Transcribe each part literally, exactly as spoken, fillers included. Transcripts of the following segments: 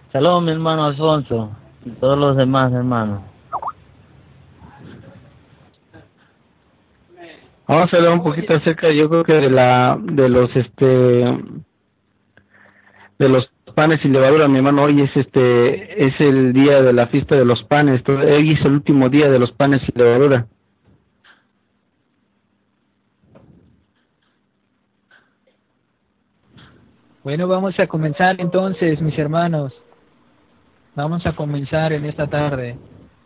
Saludos, mi hermano Alfonso, y todos los demás hermanos. Vamos a hablar un poquito acerca, yo creo que de la, de los, este, de los panes sin levadura, mi hermano. Hoy es este, es el día de la fiesta de los panes. Hoy es el último día de los panes sin levadura. Bueno, vamos a comenzar entonces, mis hermanos. Vamos a comenzar en esta tarde.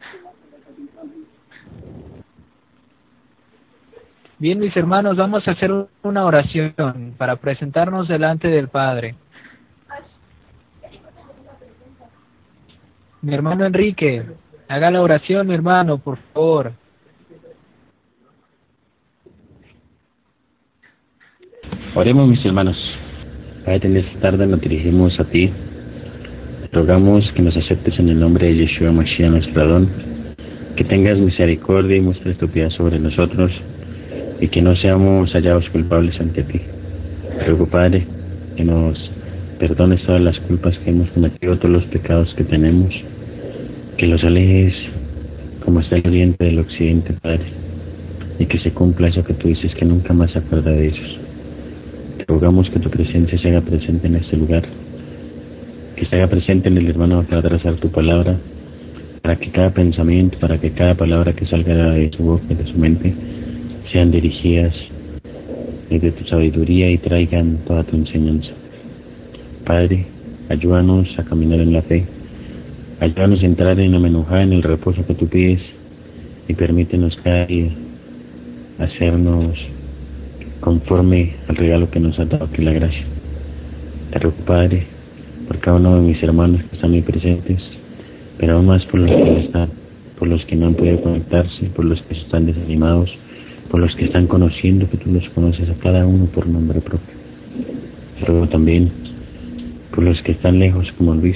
Bien, mis hermanos, vamos a hacer una oración para presentarnos delante del Padre. Mi hermano Enrique, haga la oración, mi hermano, por favor. Oremos, mis hermanos. Padre, en esta tarde nos dirigimos a ti. Te rogamos que nos aceptes en el nombre de Yeshua Mashiach, nuestro Adón, que tengas misericordia y muestres tu piedad sobre nosotros y que no seamos hallados culpables ante ti. Te ruego, Padre, que nos perdones todas las culpas que hemos cometido, todos los pecados que tenemos, que los alejes como está el oriente del occidente, Padre, y que se cumpla eso que tú dices, que nunca más se acuerda de ellos. Te rogamos que tu presencia se haga presente en este lugar, que se haga presente en el hermano que va a trazar tu palabra, para que cada pensamiento, para que cada palabra que salga de su boca y de su mente sean dirigidas desde tu sabiduría y traigan toda tu enseñanza. Padre, ayúdanos a caminar en la fe, ayúdanos a entrar en la menujá, en el reposo que tú pides, y permítenos cada día hacernos conforme al regalo que nos ha dado, que es la gracia. Te ruego, Padre, por cada uno de mis hermanos que están muy presentes, pero aún más por los que no están, por los que no han podido conectarse, por los que están desanimados, por los que están conociendo, que tú los conoces a cada uno por nombre propio. Te ruego también por los que están lejos, como Luis,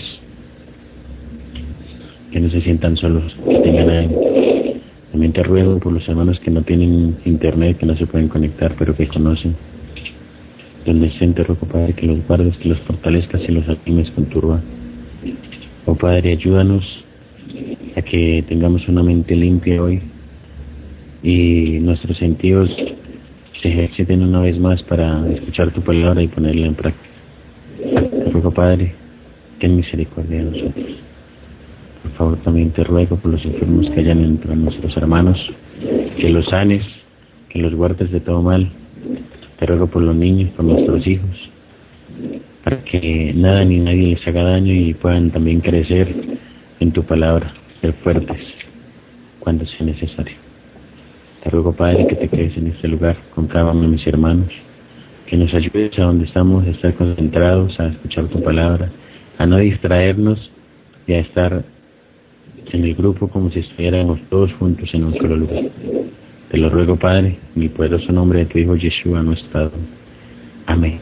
que no se sientan solos, que tengan a él. También te ruego por los hermanos que no tienen internet, que no se pueden conectar, pero que conocen. Donde estén, te ruego, Padre, que los guardes, que los fortalezcas y los animes con tu ruá. Oh Padre, ayúdanos a que tengamos una mente limpia hoy y nuestros sentidos se ejerciten una vez más para escuchar tu palabra y ponerla en práctica. Te ruego, Padre, ten misericordia de nosotros. Por favor, también te ruego por los enfermos que hayan entre nuestros hermanos, que los sanes, que los guardes de todo mal. Te ruego por los niños, por nuestros hijos, para que nada ni nadie les haga daño y puedan también crecer en tu palabra, ser fuertes cuando sea necesario. Te ruego, Padre, que te quedes en este lugar con cada uno de mis hermanos, que nos ayudes a donde estamos, a estar concentrados, a escuchar tu palabra, a no distraernos y a estar en el grupo como si estuviéramos todos juntos en un solo lugar. Te lo ruego, Padre, en el poderoso nombre de tu Hijo Yeshua, nuestro Adón. Amén.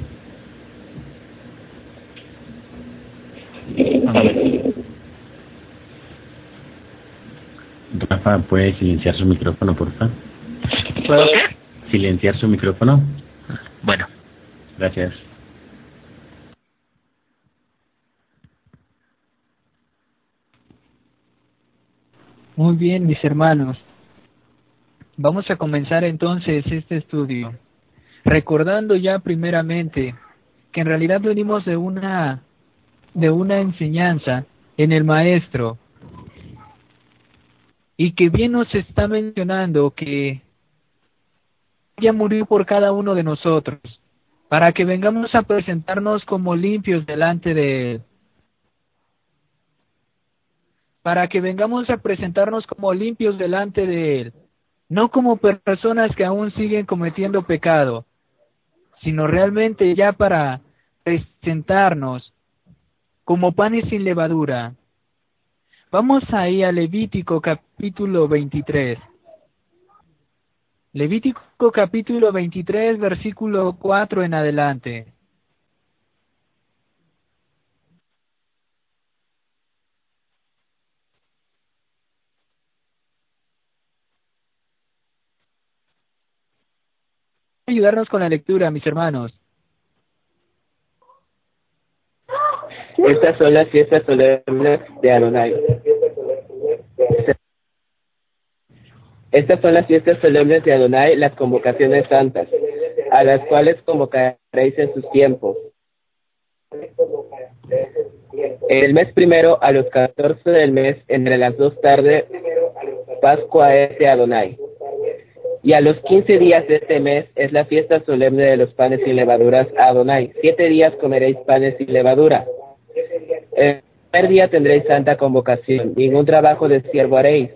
Amén. Rafa, ¿puede silenciar su micrófono, por favor? ¿Puedo qué? Silenciar su micrófono. Bueno. Gracias. Muy bien, mis hermanos. Vamos a comenzar entonces este estudio, recordando ya primeramente que en realidad venimos de una de una enseñanza en el Maestro, y que bien nos está mencionando que ella murió por cada uno de nosotros, para que vengamos a presentarnos como limpios delante de Él, para que vengamos a presentarnos como limpios delante de Él, no como personas que aún siguen cometiendo pecado, sino realmente ya para presentarnos como panes sin levadura. Vamos ahí a Levítico capítulo veintitrés. Levítico capítulo veintitrés, versículo cuatro en adelante. Ayudarnos con la lectura, mis hermanos. Estas son las fiestas solemnes de Adonai. Estas son las fiestas solemnes de Adonai, las convocaciones santas, a las cuales convocaréis en sus tiempos. En el mes primero, a los catorce del mes, entre las dos tardes, Pascua es de Adonai. Y a los quince días de este mes es la fiesta solemne de los panes sin levaduras a Adonai. Siete días comeréis panes sin levadura. El primer día tendréis santa convocación, ningún trabajo de siervo haréis.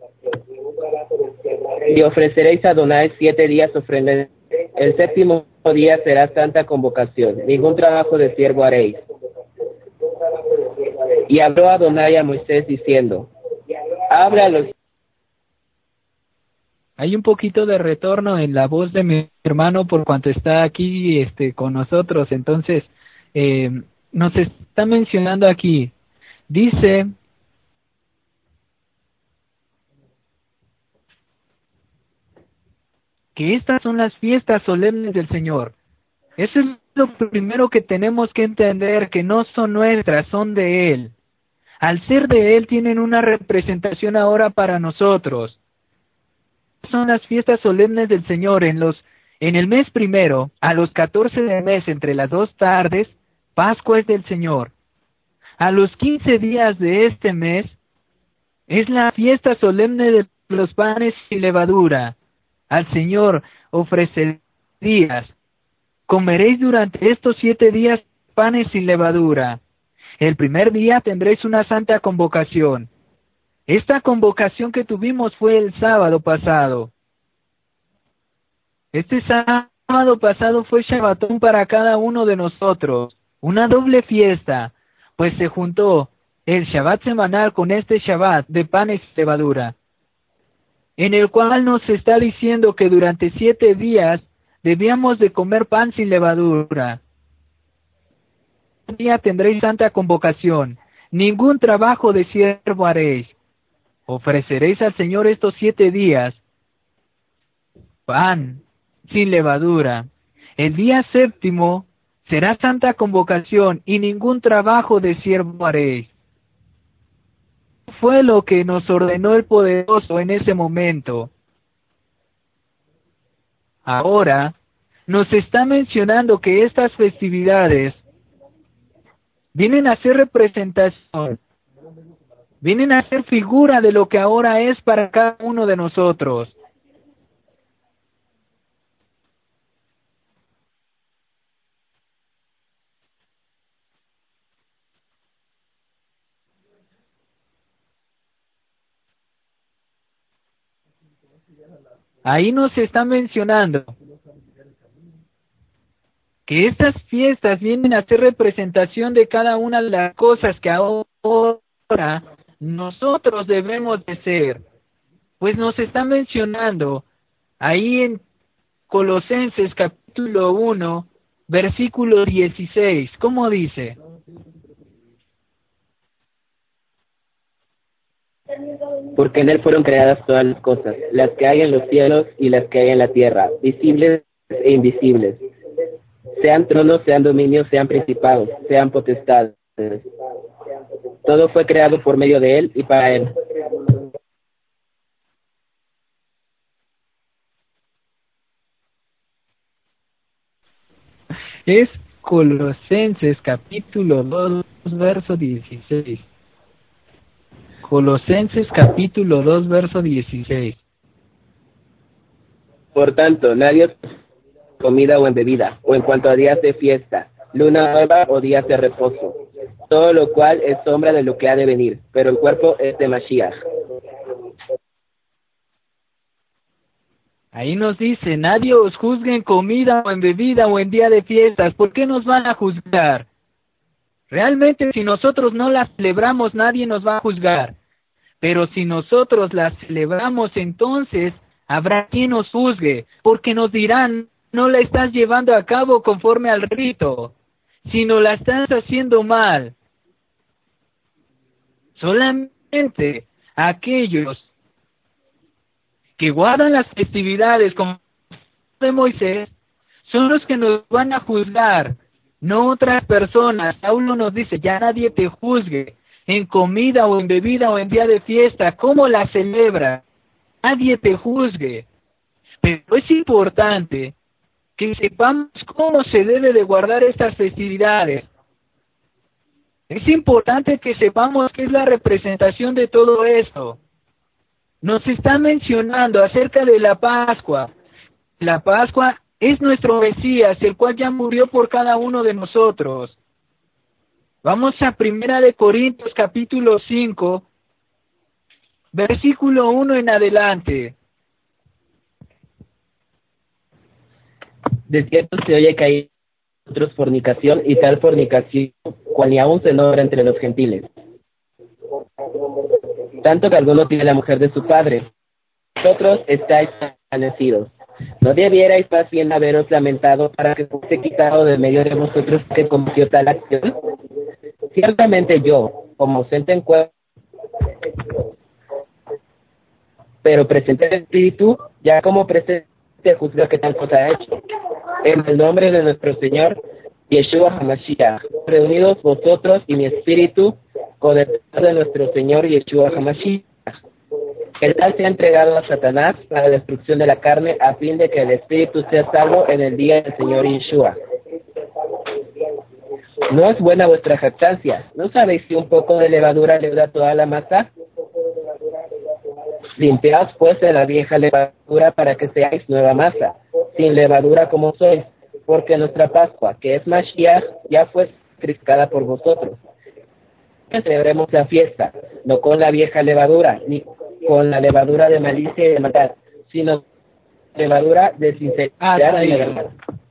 Y ofreceréis a Adonai siete días ofrendas. El séptimo día será santa convocación, ningún trabajo de siervo haréis. Y habló Adonai a Moisés diciendo, habla a los... Hay un poquito de retorno en la voz de mi hermano por cuanto está aquí este con nosotros. Entonces, eh, nos está mencionando aquí. Dice... que estas son las fiestas solemnes del Señor. Eso es lo primero que tenemos que entender, que no son nuestras, son de Él. Al ser de Él tienen una representación ahora para nosotros. Son las fiestas solemnes del Señor en los en el mes primero, a los catorce del mes, entre las dos tardes, Pascua es del Señor. A los quince días de este mes, es la fiesta solemne de los panes sin levadura. Al Señor ofrecerías. Comeréis durante estos siete días panes sin levadura. El primer día tendréis una santa convocación. Esta convocación que tuvimos fue el sábado pasado. Este sábado pasado fue Shabbatón para cada uno de nosotros. Una doble fiesta, pues se juntó el Shabbat semanal con este Shabbat de panes sin levadura, en el cual nos está diciendo que durante siete días debíamos de comer pan sin levadura. Un día tendréis santa convocación, ningún trabajo de siervo haréis. Ofreceréis al Señor estos siete días pan sin levadura. El día séptimo será santa convocación y ningún trabajo de siervo haréis. Fue lo que nos ordenó el Poderoso en ese momento. Ahora nos está mencionando que estas festividades vienen a ser representación, vienen a ser figura de lo que ahora es para cada uno de nosotros. Ahí nos está mencionando que estas fiestas vienen a ser representación de cada una de las cosas que ahora nosotros debemos de ser. Pues nos está mencionando ahí en Colosenses capítulo uno, versículo dieciséis. ¿Cómo dice? Porque en él fueron creadas todas las cosas, las que hay en los cielos y las que hay en la tierra, visibles e invisibles. Sean tronos, sean dominios, sean principados, sean potestades. Todo fue creado por medio de él y para él. Es Colosenses capítulo dos, verso dieciséis. Colosenses capítulo dos, verso dieciséis. Por tanto, nadie os comida o en bebida, o en cuanto a días de fiesta, luna nueva o días de reposo, todo lo cual es sombra de lo que ha de venir, pero el cuerpo es de Mashiach. Ahí nos dice, nadie os juzgue en comida o en bebida o en día de fiestas. ¿Por qué nos van a juzgar? Realmente, si nosotros no las celebramos, nadie nos va a juzgar. Pero si nosotros las celebramos, entonces habrá quien nos juzgue, porque nos dirán, no la estás llevando a cabo conforme al rito, sino la estás haciendo mal. Solamente aquellos que guardan las festividades como de Moisés son los que nos van a juzgar. no otras personas. Saulo nos dice, ya nadie te juzgue, en comida o en bebida o en día de fiesta, ¿cómo la celebra? Nadie te juzgue. Pero es importante que sepamos cómo se debe de guardar estas festividades. Es importante que sepamos qué es la representación de todo esto. Nos está mencionando acerca de la Pascua. La Pascua es nuestro Mesías, el cual ya murió por cada uno de nosotros. Vamos a Primera de Corintios capítulo cinco, versículo uno en adelante. De cierto se oye que hay otros fornicación, y tal fornicación cual ni aún se nombra entre los gentiles. Tanto que alguno tiene la mujer de su padre. Vosotros estáis envanecidos. ¿No debierais más bien haberos lamentado para que fuese quitado de medio de vosotros que cometió tal acción? Ciertamente yo, como ausente en cuerpo, pero presente en espíritu, ya como presente juzga que tal cosa ha hecho. En el nombre de nuestro Señor Yeshua HaMashiach, reunidos vosotros y mi espíritu con el de nuestro Señor Yeshua HaMashiach. El tal se ha entregado a Satanás para la destrucción de la carne, a fin de que el espíritu sea salvo en el día del Señor Yeshua. ¿No es buena vuestra jactancia? ¿No sabéis si un poco de levadura leuda toda la masa? Limpiaos pues de la vieja levadura para que seáis nueva masa, sin levadura como sois, porque nuestra Pascua, que es Mashiach, ya fue sacrificada por vosotros. Que celebremos la fiesta, no con la vieja levadura, ni con la levadura de malicia y de maldad, sino levadura de sinceridad y de verdad.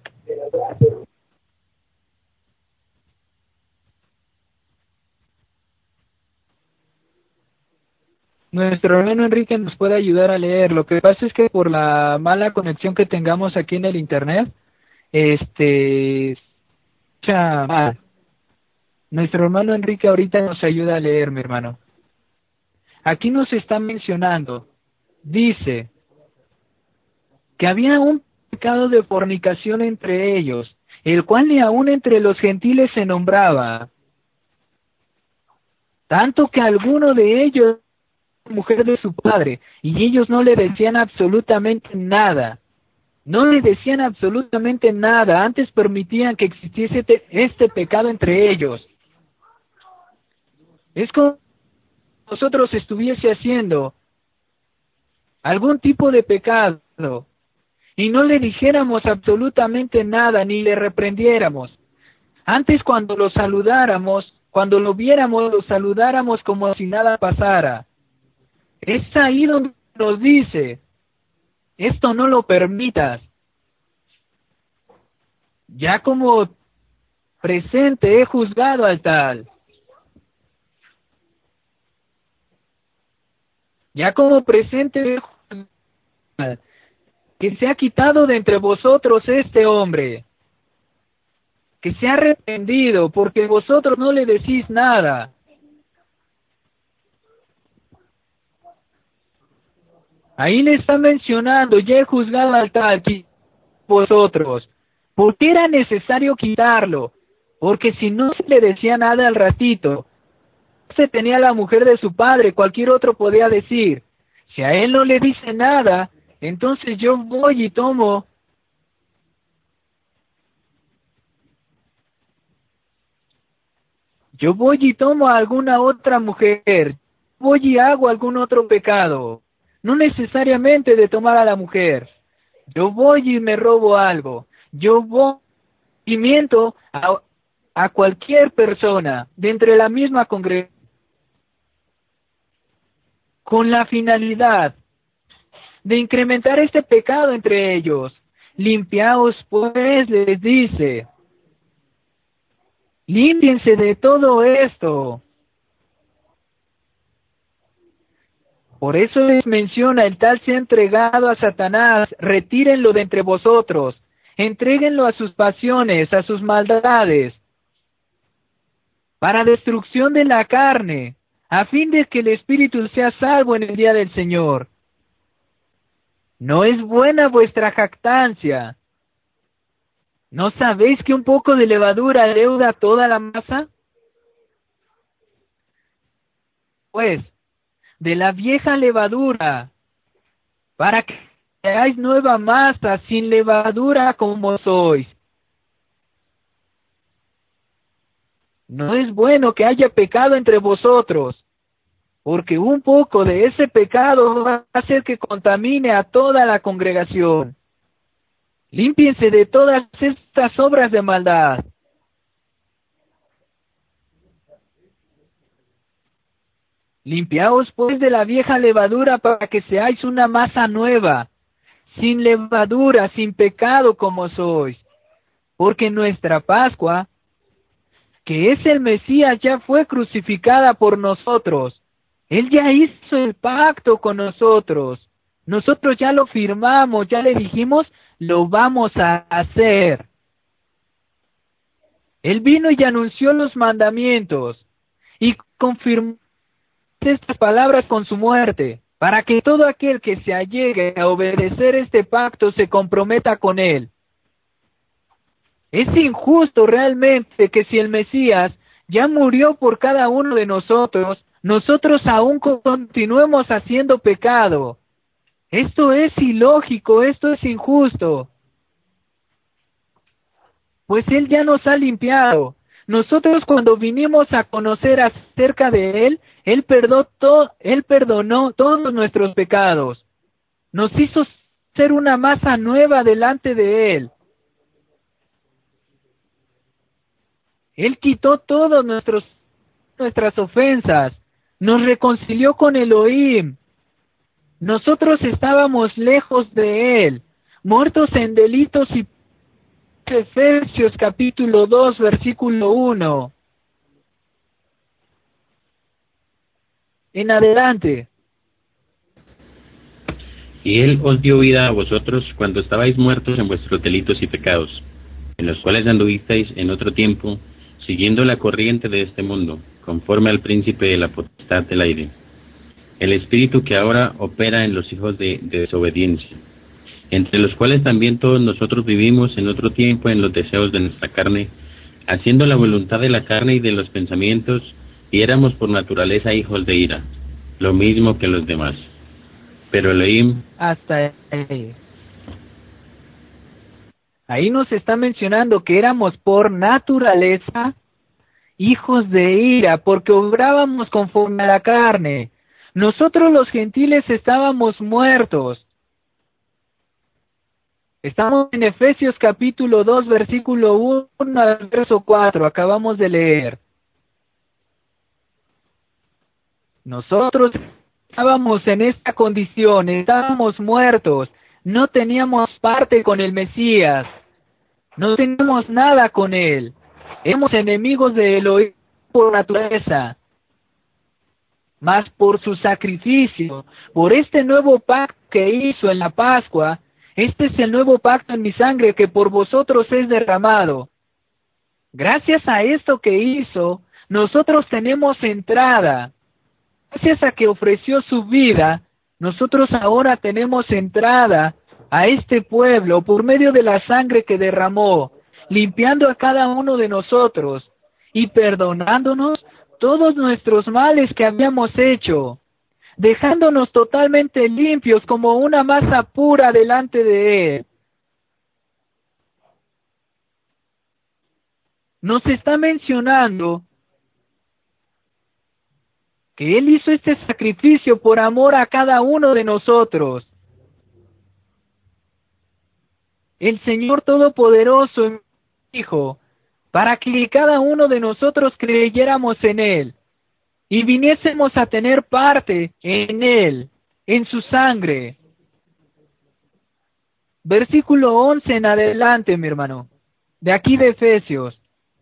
Nuestro hermano Enrique nos puede ayudar a leer. Lo que pasa es que por la mala conexión que tengamos aquí en el internet, este, escucha mal. Nuestro hermano Enrique ahorita nos ayuda a leer, mi hermano. Aquí nos está mencionando, dice, que había un pecado de fornicación entre ellos, el cual ni aun entre los gentiles se nombraba, tanto que alguno de ellos mujer de su padre, y ellos no le decían absolutamente nada, no le decían absolutamente nada, antes permitían que existiese este, este pecado entre ellos. Es como si nosotros estuviese haciendo algún tipo de pecado, y no le dijéramos absolutamente nada, ni le reprendiéramos. Antes cuando lo saludáramos, cuando lo viéramos, lo saludáramos como si nada pasara. Es ahí donde nos dice, esto no lo permitas. Ya como presente he juzgado al tal. Ya como presente he juzgado al tal, que se ha quitado de entre vosotros este hombre, que se ha arrepentido porque vosotros no le decís nada. Ahí le está mencionando, ya he juzgado al tal, que vosotros. ¿Por qué era necesario quitarlo? Porque si no se le decía nada al ratito, se tenía la mujer de su padre, cualquier otro podía decir. Si a él no le dice nada, entonces yo voy y tomo. Yo voy y tomo a alguna otra mujer. Voy y hago algún otro pecado. No necesariamente de tomar a la mujer. Yo voy y me robo algo. Yo voy y miento a, a cualquier persona de entre la misma congregación con la finalidad de incrementar este pecado entre ellos. Limpiaos pues, les dice. Límpiense de todo esto. Por eso les menciona, el tal se ha entregado a Satanás, retírenlo de entre vosotros, entréguenlo a sus pasiones, a sus maldades, para destrucción de la carne, a fin de que el espíritu sea salvo en el día del Señor. No es buena vuestra jactancia. ¿No sabéis que un poco de levadura leuda toda la masa? Pues, de la vieja levadura, para que seáis nueva masa, sin levadura como sois. No es bueno que haya pecado entre vosotros, porque un poco de ese pecado va a hacer que contamine a toda la congregación. Límpiense de todas estas obras de maldad. Limpiaos pues de la vieja levadura para que seáis una masa nueva, sin levadura, sin pecado como sois. Porque nuestra Pascua, que es el Mesías, ya fue crucificada por nosotros. Él ya hizo el pacto con nosotros. Nosotros ya lo firmamos, ya le dijimos, lo vamos a hacer. Él vino y anunció los mandamientos y confirmó estas palabras con su muerte, para que todo aquel que se allegue a obedecer este pacto se comprometa con él. Es injusto realmente que si el Mesías ya murió por cada uno de nosotros, nosotros aún continuemos haciendo pecado. Esto es ilógico, esto es injusto. Pues Él ya nos ha limpiado. Nosotros cuando vinimos a conocer acerca de Él, Él perdonó, to- Él perdonó todos nuestros pecados. Nos hizo ser una masa nueva delante de Él. Él quitó todas nuestros nuestras ofensas. Nos reconcilió con Elohim. Nosotros estábamos lejos de Él, muertos en delitos y Efesios capítulo dos, versículo uno. En adelante. Y Él os dio vida a vosotros cuando estabais muertos en vuestros delitos y pecados, en los cuales anduvisteis en otro tiempo, siguiendo la corriente de este mundo, conforme al príncipe de la potestad del aire, el espíritu que ahora opera en los hijos de, de desobediencia, entre los cuales también todos nosotros vivimos en otro tiempo en los deseos de nuestra carne, haciendo la voluntad de la carne y de los pensamientos, y éramos por naturaleza hijos de ira, lo mismo que los demás. Pero Elohim... Hasta ahí. Ahí nos está mencionando que éramos por naturaleza hijos de ira, porque obrábamos conforme a la carne. Nosotros los gentiles estábamos muertos. Estamos en Efesios capítulo dos, versículo uno al verso cuatro, acabamos de leer. Nosotros estábamos en esta condición, estábamos muertos, no teníamos parte con el Mesías, no teníamos nada con Él, éramos enemigos de Elohim por naturaleza. Mas por su sacrificio, por este nuevo pacto que hizo en la Pascua, este es el nuevo pacto en mi sangre que por vosotros es derramado. Gracias a esto que hizo, nosotros tenemos entrada. Gracias a que ofreció su vida, nosotros ahora tenemos entrada a este pueblo por medio de la sangre que derramó, limpiando a cada uno de nosotros y perdonándonos todos nuestros males que habíamos hecho, dejándonos totalmente limpios como una masa pura delante de Él. Nos está mencionando que Él hizo este sacrificio por amor a cada uno de nosotros. El Señor Todopoderoso dijo, para que cada uno de nosotros creyéramos en Él y viniésemos a tener parte en Él, en su sangre. Versículo once en adelante, mi hermano, de aquí de Efesios.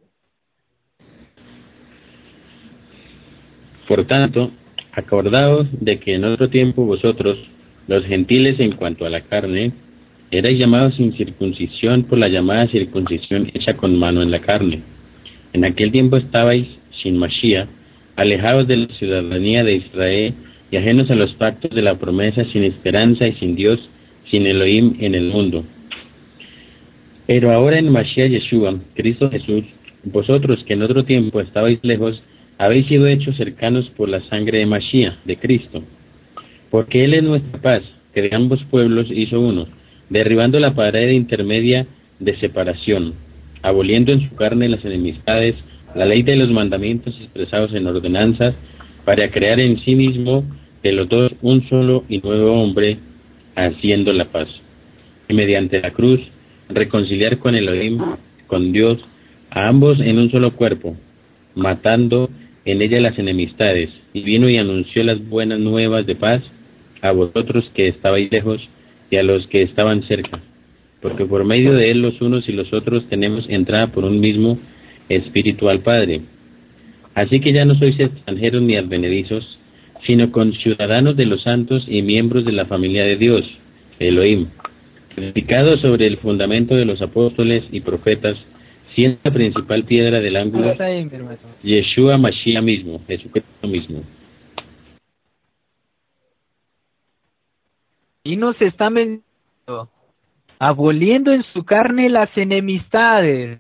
Por tanto, acordaos de que en otro tiempo vosotros, los gentiles en cuanto a la carne, erais llamados sin circuncisión por la llamada circuncisión hecha con mano en la carne. En aquel tiempo estabais sin Mashiach, alejados de la ciudadanía de Israel y ajenos a los pactos de la promesa, sin esperanza y sin Dios, sin Elohim en el mundo. Pero ahora en Mashiach Yeshua, Cristo Jesús, vosotros que en otro tiempo estabais lejos, habéis sido hechos cercanos por la sangre de Mashiach, de Cristo. Porque Él es nuestra paz, que de ambos pueblos hizo uno, derribando la pared intermedia de separación, aboliendo en su carne las enemistades, la ley de los mandamientos expresados en ordenanzas, para crear en sí mismo de los dos un solo y nuevo hombre, haciendo la paz. Y mediante la cruz, reconciliar con Elohim, con Dios, a ambos en un solo cuerpo, matando en ella las enemistades, y vino y anunció las buenas nuevas de paz a vosotros que estabais lejos y a los que estaban cerca, porque por medio de él los unos y los otros tenemos entrada por un mismo Espíritu al Padre. Así que ya no sois extranjeros ni advenedizos, sino conciudadanos de los santos y miembros de la familia de Dios, Elohim, edificados sobre el fundamento de los apóstoles y profetas, siendo la principal piedra del ángulo, Yeshua Mashiach mismo, Jesucristo mismo. Y nos está mencionando, aboliendo en su carne las enemistades.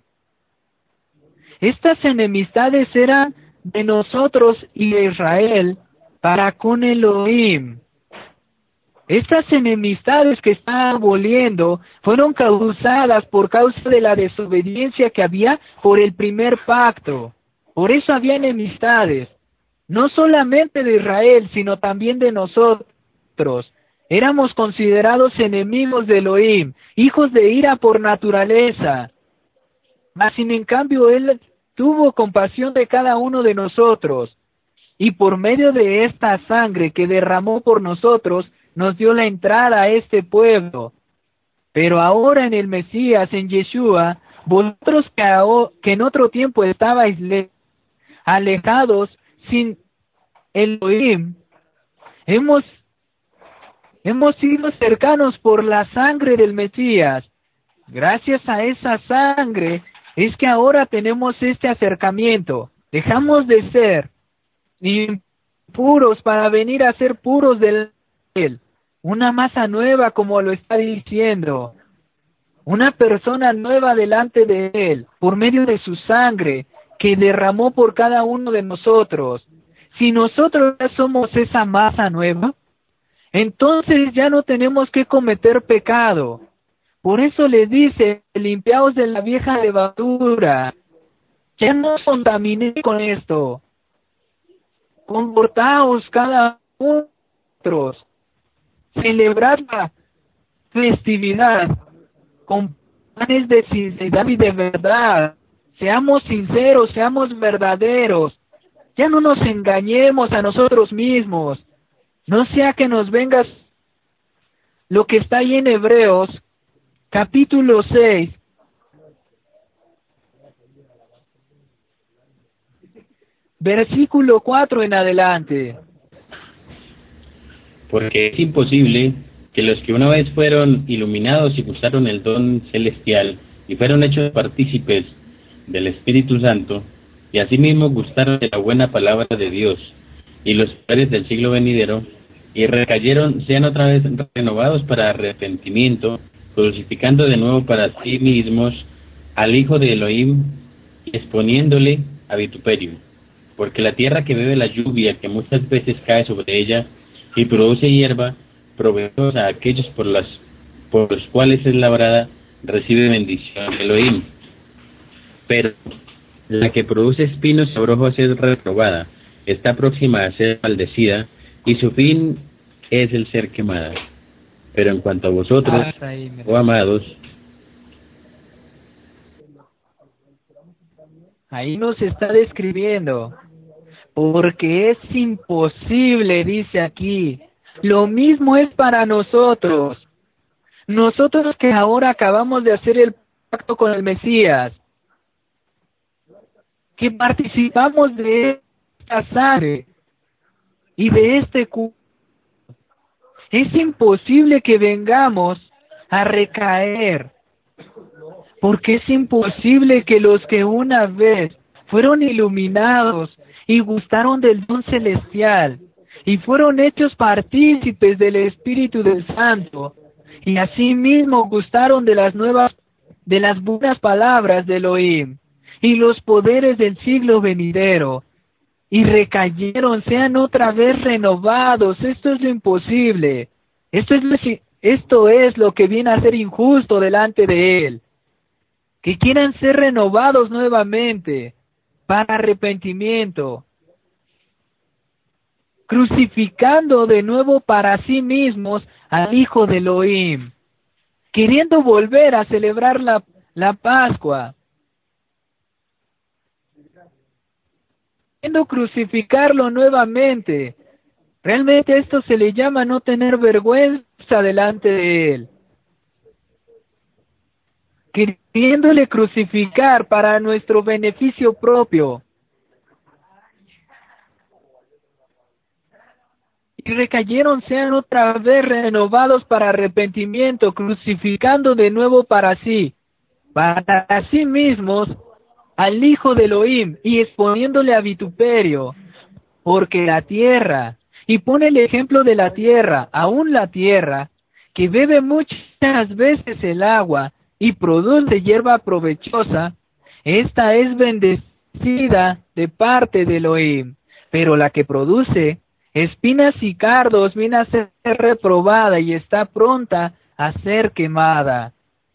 Estas enemistades eran de nosotros y de Israel para con Elohim. Estas enemistades que está aboliendo fueron causadas por causa de la desobediencia que había por el primer pacto. Por eso había enemistades, no solamente de Israel, sino también de nosotros. Éramos considerados enemigos de Elohim, hijos de ira por naturaleza. Mas sin en cambio Él tuvo compasión de cada uno de nosotros, y por medio de esta sangre que derramó por nosotros, nos dio la entrada a este pueblo. Pero ahora en el Mesías, en Yeshua, vosotros que, ahora, que en otro tiempo estabais alejados sin Elohim, hemos, hemos sido cercanos por la sangre del Mesías. Gracias a esa sangre es que ahora tenemos este acercamiento. Dejamos de ser impuros para venir a ser puros del Él, una masa nueva, como lo está diciendo, una persona nueva delante de Él, por medio de su sangre, que derramó por cada uno de nosotros. Si nosotros ya somos esa masa nueva, entonces ya no tenemos que cometer pecado. Por eso le dice, limpiaos de la vieja levadura, ya no os contaminéis con esto, comportaos cada uno de vosotros, celebrad la festividad con panes de sinceridad y de verdad. Seamos sinceros, seamos verdaderos. Ya no nos engañemos a nosotros mismos. No sea que nos vengas lo que está ahí en Hebreos, capítulo seis. Versículo cuatro en adelante. Porque es imposible que los que una vez fueron iluminados y gustaron el don celestial y fueron hechos partícipes del Espíritu Santo, y asimismo gustaron de la buena palabra de Dios y los padres del siglo venidero, y recayeron, sean otra vez renovados para arrepentimiento, crucificando de nuevo para sí mismos al Hijo de Elohim, y exponiéndole a vituperio. Porque la tierra que bebe la lluvia, que muchas veces cae sobre ella, y produce hierba, provechosa a aquellos por las por los cuales es labrada, recibe bendición de Elohim. Pero la que produce espinos y abrojos es reprobada, está próxima a ser maldecida, y su fin es el ser quemada. Pero en cuanto a vosotros, oh amados, ahí nos está describiendo, porque es imposible, dice aquí. Lo mismo es para nosotros. Nosotros que ahora acabamos de hacer el pacto con el Mesías, que participamos de esta sangre y de este cuerpo, es imposible que vengamos a recaer, porque es imposible que los que una vez fueron iluminados y gustaron del don celestial y fueron hechos partícipes del Espíritu del Santo y asimismo gustaron de las nuevas de las buenas palabras de Elohim y los poderes del siglo venidero, y recayeron, sean otra vez renovados. Esto es lo imposible. Esto es lo, esto es lo que viene a ser injusto delante de Él. Que quieran ser renovados nuevamente para arrepentimiento, crucificando de nuevo para sí mismos al Hijo de Elohim, queriendo volver a celebrar la, la Pascua, queriendo crucificarlo nuevamente. Realmente esto se le llama no tener vergüenza delante de Él, queriéndole crucificar para nuestro beneficio propio. Y recayeron, sean otra vez renovados para arrepentimiento, crucificando de nuevo para sí, para sí mismos, al Hijo de Elohim, y exponiéndole a vituperio, porque la tierra, y pone el ejemplo de la tierra, aún la tierra, que bebe muchas veces el agua, y produce hierba provechosa, esta es bendecida de parte de Elohim, pero la que produce espinas y cardos viene a ser reprobada y está pronta a ser quemada.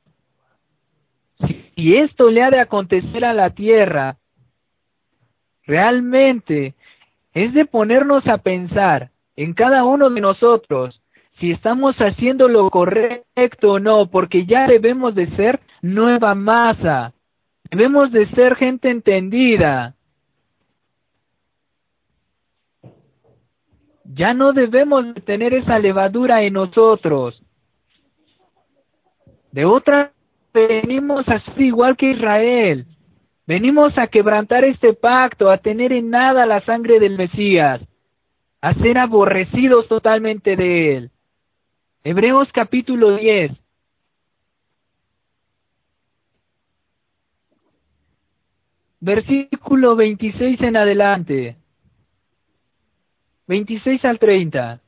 Si esto le ha de acontecer a la tierra, realmente es de ponernos a pensar en cada uno de nosotros si estamos haciendo lo correcto o no, porque ya debemos de ser nueva masa, debemos de ser gente entendida. Ya no debemos de tener esa levadura en nosotros. De otra, venimos a ser igual que Israel. Venimos a quebrantar este pacto, a tener en nada la sangre del Mesías, a ser aborrecidos totalmente de Él. Hebreos capítulo diez. Versículo veintiséis en adelante. veintiséis al treinta.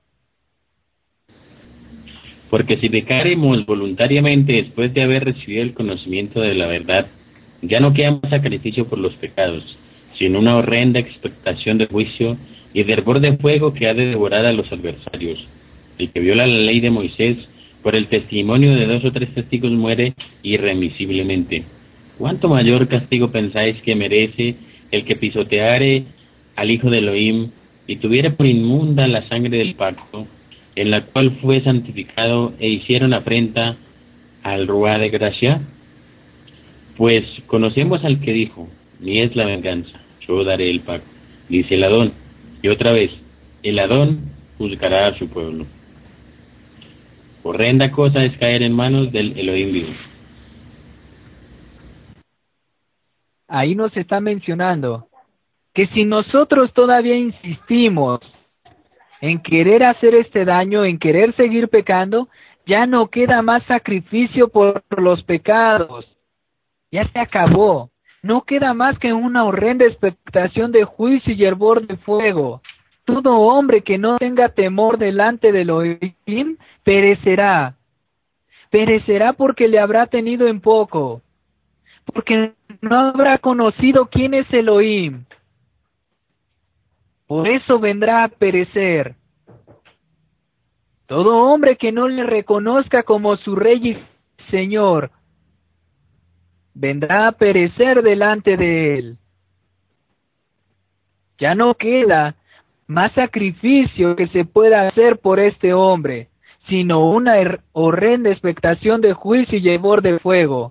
Porque si pecaremos voluntariamente después de haber recibido el conocimiento de la verdad, ya no queda más sacrificio por los pecados, sino una horrenda expectación de juicio y de hervor de fuego que ha de devorar a los adversarios. El que viola la ley de Moisés, por el testimonio de dos o tres testigos muere irremisiblemente. ¿Cuánto mayor castigo pensáis que merece el que pisoteare al Hijo de Elohim y tuviera por inmunda la sangre del pacto, en la cual fue santificado e hicieron afrenta al Ruá de gracia? Pues conocemos al que dijo, mi es la venganza, yo daré el pago, dice el Adón. Y otra vez, el Adón juzgará a su pueblo. Horrenda cosa es caer en manos del Elohim vivo. Ahí nos está mencionando que si nosotros todavía insistimos en querer hacer este daño, en querer seguir pecando, ya no queda más sacrificio por los pecados. Ya se acabó. No queda más que una horrenda expectación de juicio y hervor de fuego. Todo hombre que no tenga temor delante del Elohim perecerá. Perecerá porque le habrá tenido en poco. Porque no habrá conocido quién es Elohim. Por eso vendrá a perecer. Todo hombre que no le reconozca como su Rey y Señor, vendrá a perecer delante de Él. Ya no queda más sacrificio que se pueda hacer por este hombre, sino una horrenda expectación de juicio y hervor de fuego.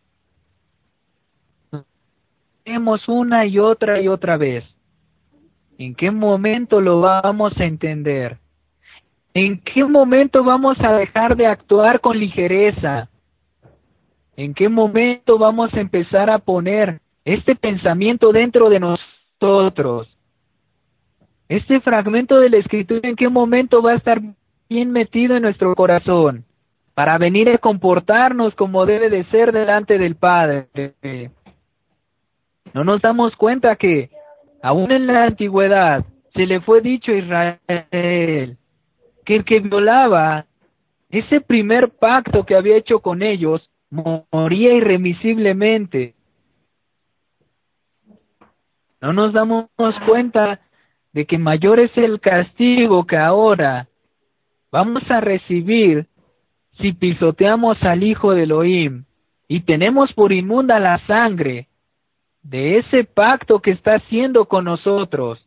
Vemos una y otra y otra vez. ¿En qué momento lo vamos a entender? ¿En qué momento vamos a dejar de actuar con ligereza? ¿En qué momento vamos a empezar a poner este pensamiento dentro de nosotros? Este fragmento de la Escritura, ¿en qué momento va a estar bien metido en nuestro corazón? Para venir a comportarnos como debe de ser delante del Padre. No nos damos cuenta que aún en la antigüedad se le fue dicho a Israel que el que violaba ese primer pacto que había hecho con ellos moría irremisiblemente. No nos damos cuenta de que mayor es el castigo que ahora vamos a recibir si pisoteamos al Hijo de Elohim y tenemos por inmunda la sangre de ese pacto que está haciendo con nosotros.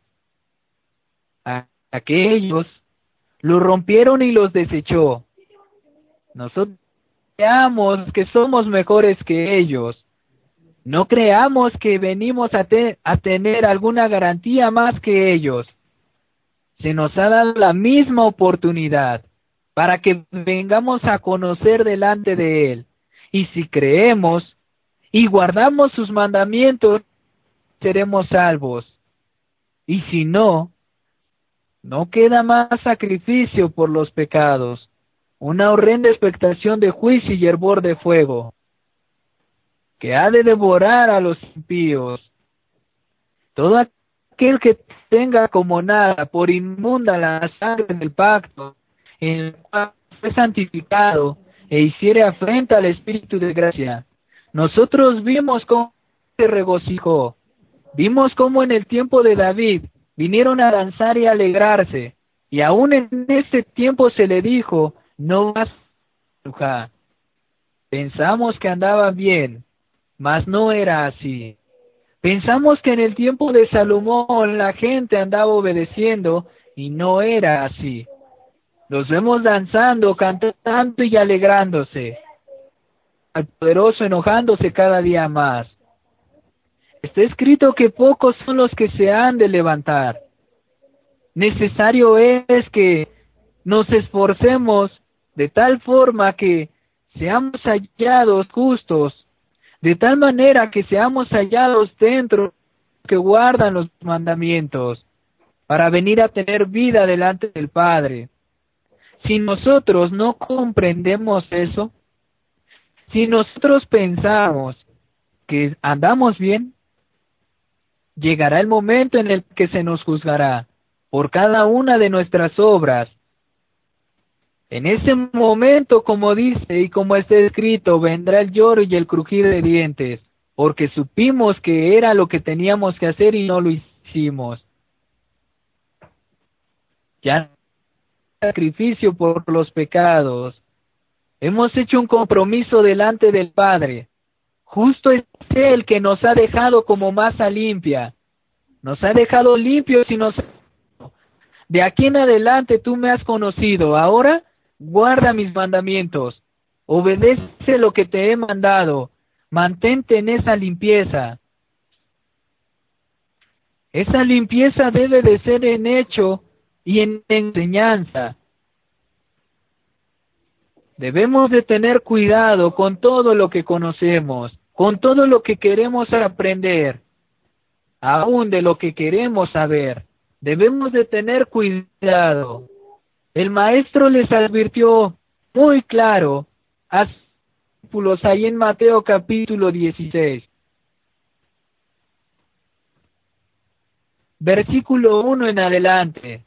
A aquellos lo rompieron y los desechó. Nosotros creamos que somos mejores que ellos. No creamos que venimos a, te a tener alguna garantía más que ellos. Se nos ha dado la misma oportunidad para que vengamos a conocer delante de Él. Y si creemos y guardamos sus mandamientos, seremos salvos. Y si no, no queda más sacrificio por los pecados, una horrenda expectación de juicio y hervor de fuego, que ha de devorar a los impíos. Todo aquel que tenga como nada por inmunda la sangre del pacto, en el cual fue santificado, e hiciere afrenta al Espíritu de gracia. Nosotros vimos cómo se regocijó, vimos cómo en el tiempo de David vinieron a danzar y a alegrarse, y aún en ese tiempo se le dijo, no vas a enojar. Pensamos que andaba bien, mas no era así. Pensamos que en el tiempo de Salomón la gente andaba obedeciendo, y no era así. Los vemos danzando, cantando y alegrándose, al poderoso enojándose cada día más. Está escrito que pocos son los que se han de levantar. Necesario es que nos esforcemos de tal forma que seamos hallados justos, de tal manera que seamos hallados dentro que guardan los mandamientos, para venir a tener vida delante del Padre. Si nosotros no comprendemos eso, si nosotros pensamos que andamos bien, llegará el momento en el que se nos juzgará por cada una de nuestras obras. En ese momento, como dice y como está escrito, vendrá el lloro y el crujir de dientes, porque supimos que era lo que teníamos que hacer y no lo hicimos. Ya sacrificio por los pecados. Hemos hecho un compromiso delante del Padre. Justo es Él que nos ha dejado como masa limpia. Nos ha dejado limpios y nos... De aquí en adelante tú me has conocido. Ahora guarda mis mandamientos. Obedece lo que te he mandado. Mantente en esa limpieza. Esa limpieza debe de ser en hecho y en enseñanza. Debemos de tener cuidado con todo lo que conocemos, con todo lo que queremos aprender, aún de lo que queremos saber. Debemos de tener cuidado. El maestro les advirtió muy claro a sus discípulos ahí en Mateo capítulo dieciséis. Versículo uno en adelante.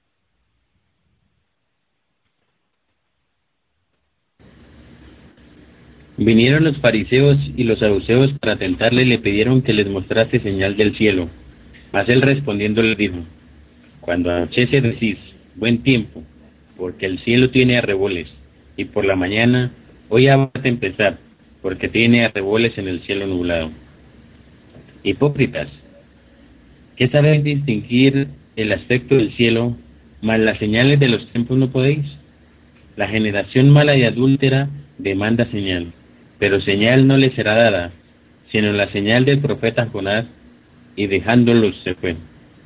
Vinieron los fariseos y los saduceos para tentarle y le pidieron que les mostrase señal del cielo. Mas él respondiendo les dijo, cuando anochece decís, buen tiempo, porque el cielo tiene arreboles, y por la mañana, hoy ha de empezar, porque tiene arreboles en el cielo nublado. Hipócritas, ¿qué sabéis distinguir el aspecto del cielo, mas las señales de los tiempos no podéis? La generación mala y adúltera demanda señal, pero señal no le será dada, sino la señal del profeta Jonás, y dejándolos se fue.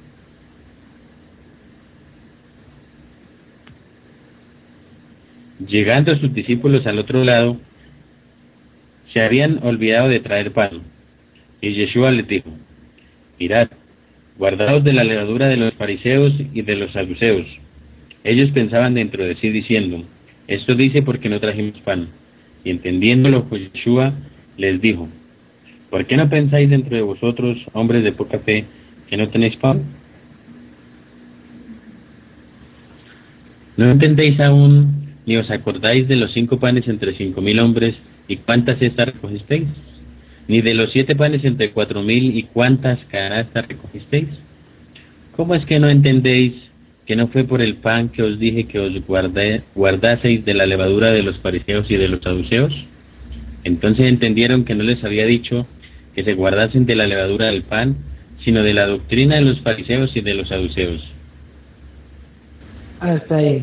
Llegando sus discípulos al otro lado, se habían olvidado de traer pan, y Yeshua les dijo, mirad, guardaos de la levadura de los fariseos y de los saduceos. Ellos pensaban dentro de sí diciendo, esto dice porque no trajimos pan. Y entendiéndolo, Yeshua les dijo, ¿por qué no pensáis dentro de vosotros, hombres de poca fe, que no tenéis pan? ¿No entendéis aún, ni os acordáis de los cinco panes entre cinco mil hombres, ¿y cuántas cestas recogisteis? Ni de los siete panes entre cuatro mil, ¿y cuántas canastas recogisteis? ¿Cómo es que no entendéis que no fue por el pan que os dije que os guardé, guardaseis de la levadura de los fariseos y de los saduceos? Entonces entendieron que no les había dicho que se guardasen de la levadura del pan, sino de la doctrina de los fariseos y de los saduceos. Hasta ahí.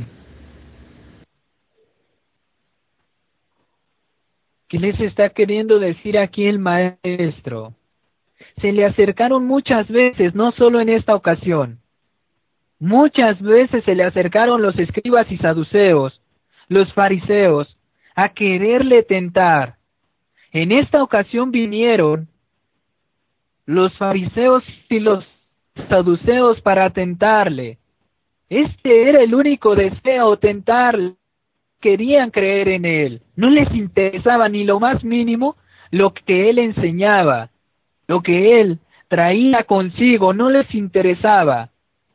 ¿Qué les está queriendo decir aquí el maestro? Se le acercaron muchas veces, no solo en esta ocasión. Muchas veces se le acercaron los escribas y saduceos, los fariseos, a quererle tentar. En esta ocasión vinieron los fariseos y los saduceos para tentarle. Este era el único deseo, tentarle. Querían creer en él. No les interesaba ni lo más mínimo lo que él enseñaba, lo que él traía consigo, no les interesaba.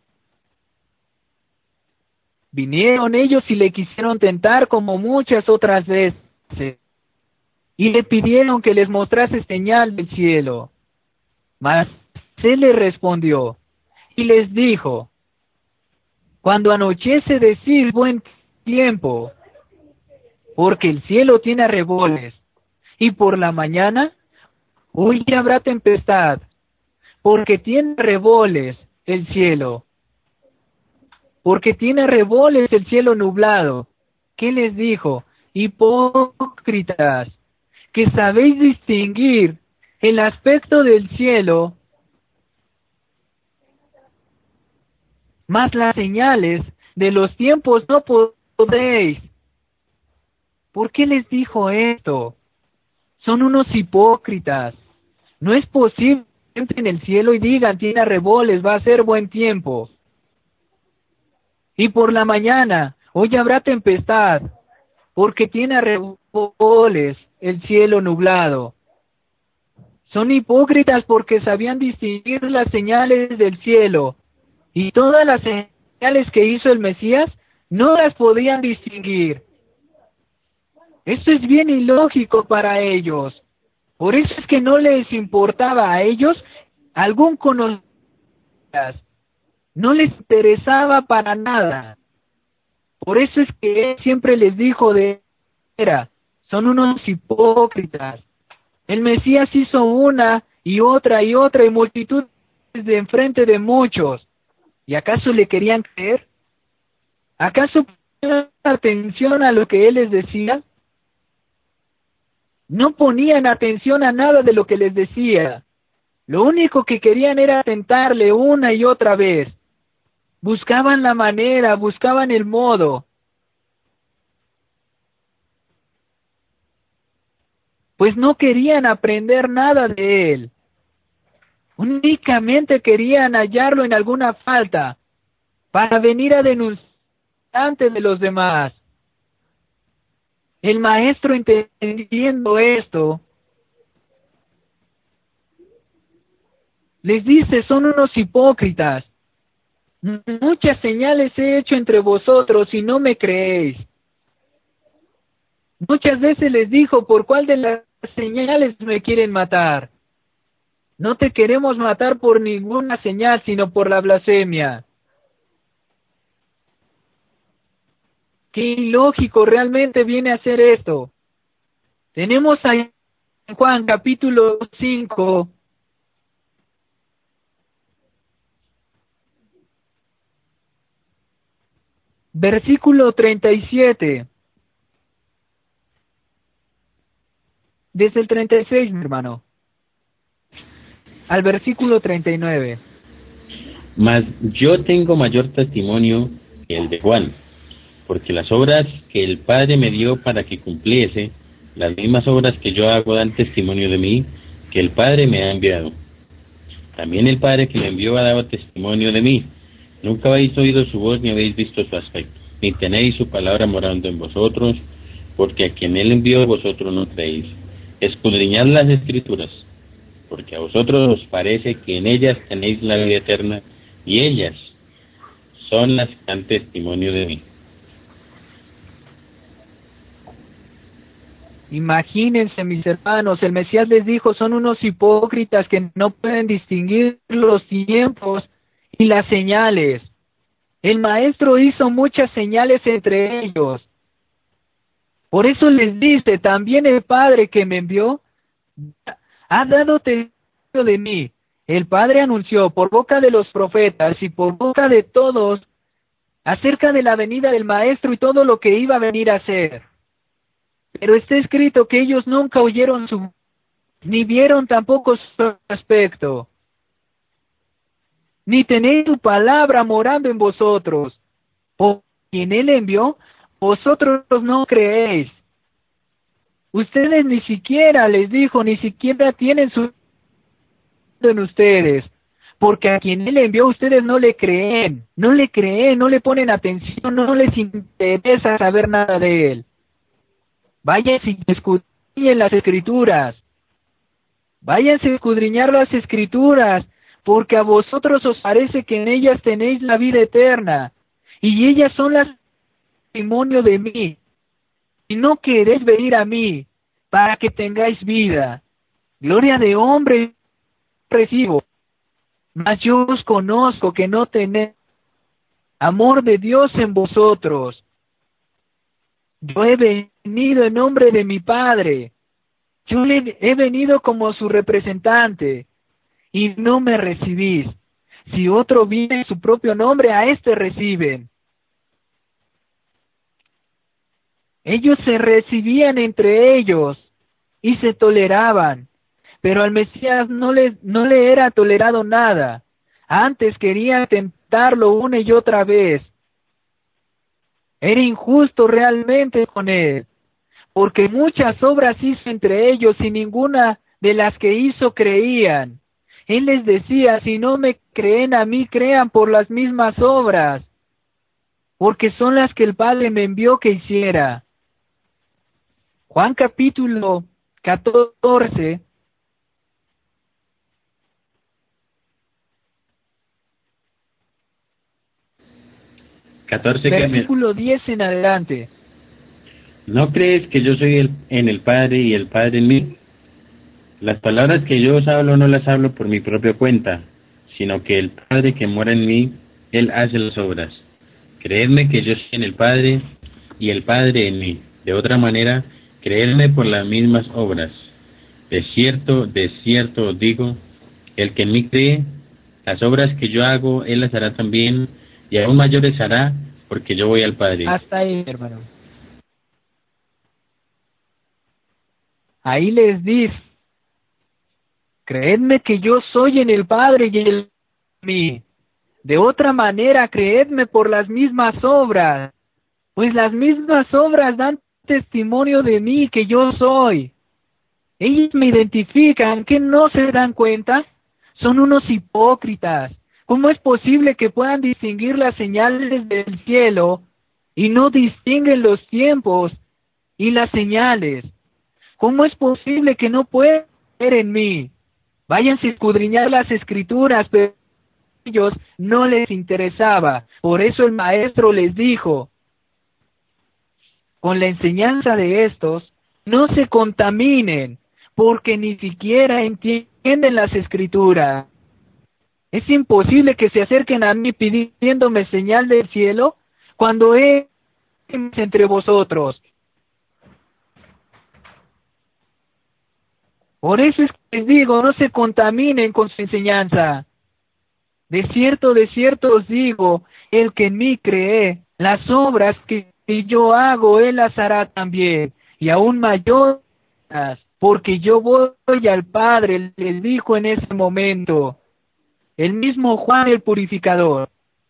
Vinieron ellos y le quisieron tentar como muchas otras veces, y le pidieron que les mostrase señal del cielo. Mas él les respondió y les dijo: cuando anochece decid buen tiempo, porque el cielo tiene arreboles, y por la mañana hoy habrá tempestad, porque tiene arreboles el cielo, porque tiene arreboles el cielo nublado. ¿Qué les dijo? Hipócritas, que sabéis distinguir el aspecto del cielo, mas las señales de los tiempos no podéis. ¿Por qué les dijo esto? Son unos hipócritas. No es posible que entren en el cielo y digan tiene arreboles, va a ser buen tiempo, y por la mañana hoy habrá tempestad, porque tiene arreboles el cielo nublado. Son hipócritas porque sabían distinguir las señales del cielo, y todas las señales que hizo el Mesías no las podían distinguir. Esto es bien ilógico para ellos. Por eso es que no les importaba a ellos algún conocimiento. No les interesaba para nada. Por eso es que él siempre les dijo de era, son unos hipócritas. El Mesías hizo una y otra y otra y multitud de enfrente de muchos. ¿Y acaso le querían creer? ¿Acaso ponían atención a lo que él les decía? No ponían atención a nada de lo que les decía. Lo único que querían era tentarle una y otra vez. Buscaban la manera, buscaban el modo. Pues no querían aprender nada de él. Únicamente querían hallarlo en alguna falta para venir a denunciar ante de los demás. El maestro, entendiendo esto, les dice, son unos hipócritas. Muchas señales he hecho entre vosotros y no me creéis. Muchas veces les dijo, ¿por cuál de las señales me quieren matar? No te queremos matar por ninguna señal, sino por la blasfemia. Qué ilógico realmente viene a ser esto. Tenemos ahí en Juan capítulo cinco, versículo treinta y siete. Desde el treinta y seis, mi hermano, al versículo treinta y nueve. Mas yo tengo mayor testimonio que el de Juan, porque las obras que el Padre me dio para que cumpliese, las mismas obras que yo hago dan testimonio de mí, que el Padre me ha enviado. También el Padre que me envió ha dado testimonio de mí. Nunca habéis oído su voz ni habéis visto su aspecto, ni tenéis su palabra morando en vosotros, porque a quien él envió vosotros no creéis. Escudriñad las Escrituras, porque a vosotros os parece que en ellas tenéis la vida eterna, y ellas son las que dan testimonio de mí. Imagínense, mis hermanos, el Mesías les dijo, son unos hipócritas que no pueden distinguir los tiempos y las señales. El Maestro hizo muchas señales entre ellos. Por eso les dice, también el Padre que me envió ha dado testimonio de mí. El Padre anunció por boca de los profetas y por boca de todos acerca de la venida del Maestro y todo lo que iba a venir a hacer. Pero está escrito que ellos nunca oyeron su voz, ni vieron tampoco su aspecto, ni tenéis su palabra morando en vosotros. Por quien Él envió, vosotros no creéis. Ustedes ni siquiera, les dijo, ni siquiera tienen su en ustedes, porque a quien Él envió ustedes no le creen, no le creen, no le ponen atención, no les interesa saber nada de Él. Váyanse y escudriñen las Escrituras, váyanse a escudriñar las Escrituras, porque a vosotros os parece que en ellas tenéis la vida eterna, y ellas son las testimonio de mí, y no queréis venir a mí, para que tengáis vida. Gloria de hombre recibo, mas yo os conozco que no tenéis amor de Dios en vosotros. Yo he venido en nombre de mi Padre, yo le he venido como su representante, y no me recibís. Si otro viene en su propio nombre, a éste reciben. Ellos se recibían entre ellos y se toleraban, pero al Mesías no le, no le era tolerado nada. Antes querían tentarlo una y otra vez. Era injusto realmente con él, porque muchas obras hizo entre ellos y ninguna de las que hizo creían. Él les decía, si no me creen a mí, crean por las mismas obras, porque son las que el Padre me envió que hiciera. Juan capítulo catorce, catorce versículo diez en adelante. ¿No crees que yo soy el, en el Padre y el Padre en mí? Las palabras que yo os hablo no las hablo por mi propia cuenta, sino que el Padre que mora en mí, Él hace las obras. Creedme que yo soy en el Padre y el Padre en mí. De otra manera, creedme por las mismas obras. De cierto, de cierto os digo, el que en mí cree, las obras que yo hago, Él las hará también, y aún mayores hará, porque yo voy al Padre. Hasta ahí, hermano. Ahí les dice, creedme que yo soy en el Padre y en mí. De otra manera, creedme por las mismas obras, pues las mismas obras dan testimonio de mí que yo soy. Ellos me identifican, ¿que no se dan cuenta? Son unos hipócritas. ¿Cómo es posible que puedan distinguir las señales del cielo y no distinguen los tiempos y las señales? ¿Cómo es posible que no puedan ver en mí? Váyanse a escudriñar las Escrituras, pero a ellos no les interesaba. Por eso el Maestro les dijo, con la enseñanza de estos, no se contaminen, porque ni siquiera entienden las Escrituras. Es imposible que se acerquen a mí pidiéndome señal del cielo cuando he entre vosotros. Por eso es que les digo, no se contaminen con su enseñanza. De cierto, de cierto os digo, el que en mí cree, las obras que yo hago, él las hará también, y aún mayores, porque yo voy al Padre, les dijo en ese momento. El mismo Juan el Purificador,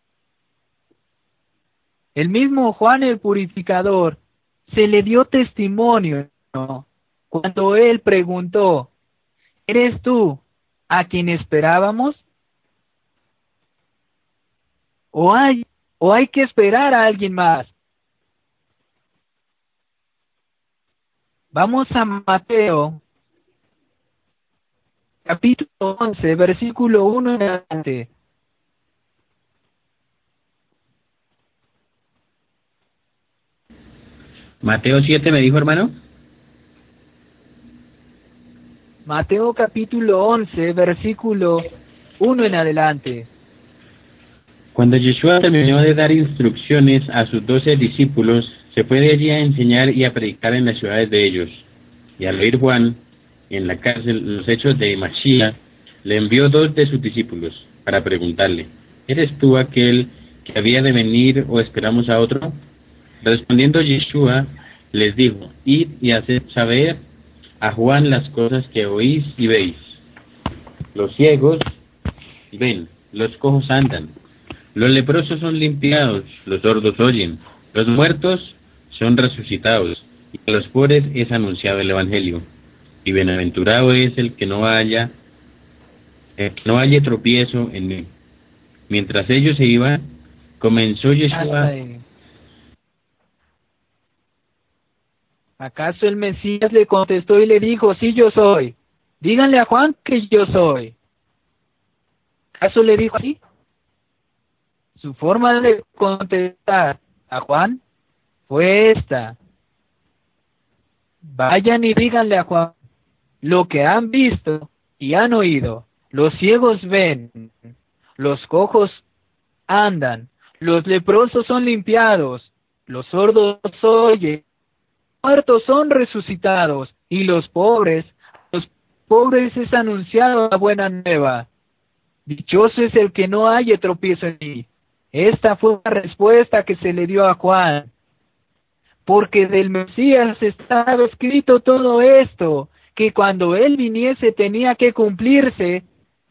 el mismo Juan el Purificador, se le dio testimonio, ¿no? Cuando él preguntó, ¿eres tú a quien esperábamos? ¿O hay, o hay que esperar a alguien más? Vamos a Mateo, capítulo once, versículo uno en adelante. Mateo siete me dijo, hermano. Mateo capítulo once, versículo uno en adelante. Cuando Yeshua terminó de dar instrucciones a sus doce discípulos, se fue de allí a enseñar y a predicar en las ciudades de ellos. Y al oír Juan, en la cárcel, los hechos de Mashiach, le envió dos de sus discípulos para preguntarle: ¿eres tú aquel que había de venir o esperamos a otro? Respondiendo Yeshua, les dijo: id y haced saber a Juan las cosas que oís y veis. Los ciegos ven, los cojos andan, los leprosos son limpiados, los sordos oyen, los muertos son resucitados, y a los pobres es anunciado el Evangelio. Y bienaventurado es el que no haya, el que no haya tropiezo en él. Mientras ellos se iban, comenzó Yeshua. ¿Acaso el Mesías le contestó y le dijo: sí, yo soy? Díganle a Juan que yo soy. ¿Acaso le dijo así? Su forma de contestar a Juan fue esta: vayan y díganle a Juan lo que han visto y han oído. Los ciegos ven, los cojos andan, los leprosos son limpiados, los sordos oyen, muertos son resucitados, y los pobres, los pobres es anunciado la buena nueva. Dichoso es el que no haya tropiezo en mí. Esta fue la respuesta que se le dio a Juan, porque del Mesías estaba escrito todo esto, que cuando él viniese tenía que cumplirse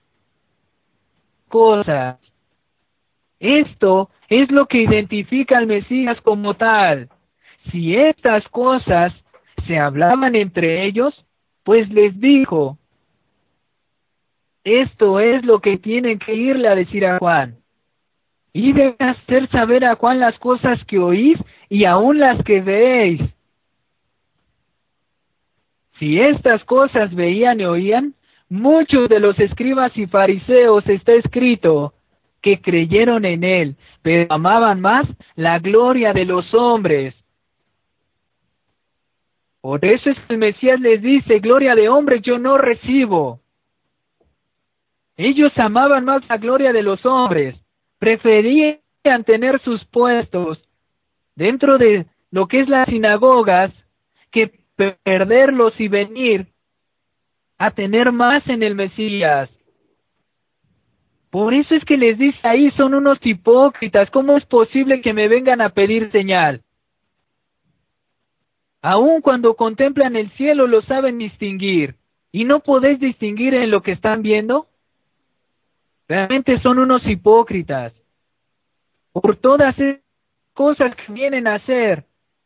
cosas. Esto es lo que identifica al Mesías como tal. Si estas cosas se hablaban entre ellos, pues les dijo: esto es lo que tienen que irle a decir a Juan. Y de hacer saber a Juan las cosas que oís y aún las que veis. Si estas cosas veían y oían, muchos de los escribas y fariseos, está escrito, que creyeron en él, pero amaban más la gloria de los hombres. Por eso es que el Mesías les dice: gloria de hombres yo no recibo. Ellos amaban más la gloria de los hombres, preferían tener sus puestos dentro de lo que es las sinagogas, que perderlos y venir a tener más en el Mesías. Por eso es que les dice ahí: son unos hipócritas, ¿cómo es posible que me vengan a pedir señal? Aun cuando contemplan el cielo lo saben distinguir, ¿y no podéis distinguir en lo que están viendo? Realmente son unos hipócritas por todas esas cosas que vienen a hacer.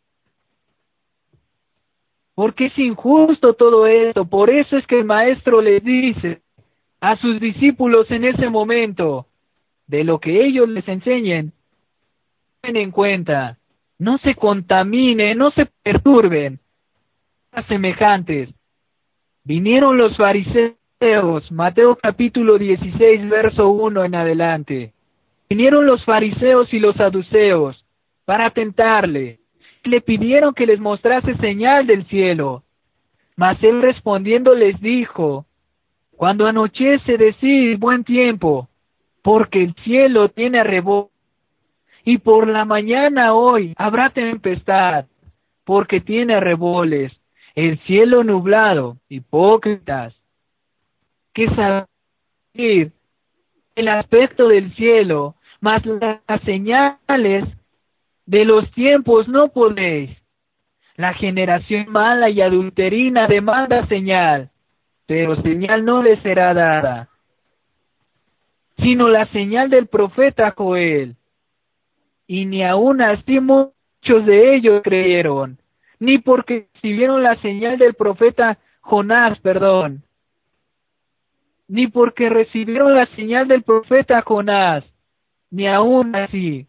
Porque es injusto todo esto. Por eso es que el maestro les dice a sus discípulos en ese momento: de lo que ellos les enseñen, ten en cuenta, no se contaminen, no se perturben a semejantes. Vinieron los fariseos, Mateo capítulo dieciséis, verso uno en adelante. Vinieron los fariseos y los saduceos para tentarle. Le pidieron que les mostrase señal del cielo. Mas él respondiendo les dijo: cuando anochece decid buen tiempo, porque el cielo tiene arrebol, y por la mañana hoy habrá tempestad, porque tiene arreboles, el cielo nublado. Hipócritas, que saber el aspecto del cielo, mas las señales de los tiempos no podéis. La generación mala y adulterina demanda señal, pero señal no le será dada, sino la señal del profeta Joel. Y ni aun así muchos de ellos creyeron, ni porque recibieron la señal del profeta Jonás, perdón, ni porque recibieron la señal del profeta Jonás, ni aun así.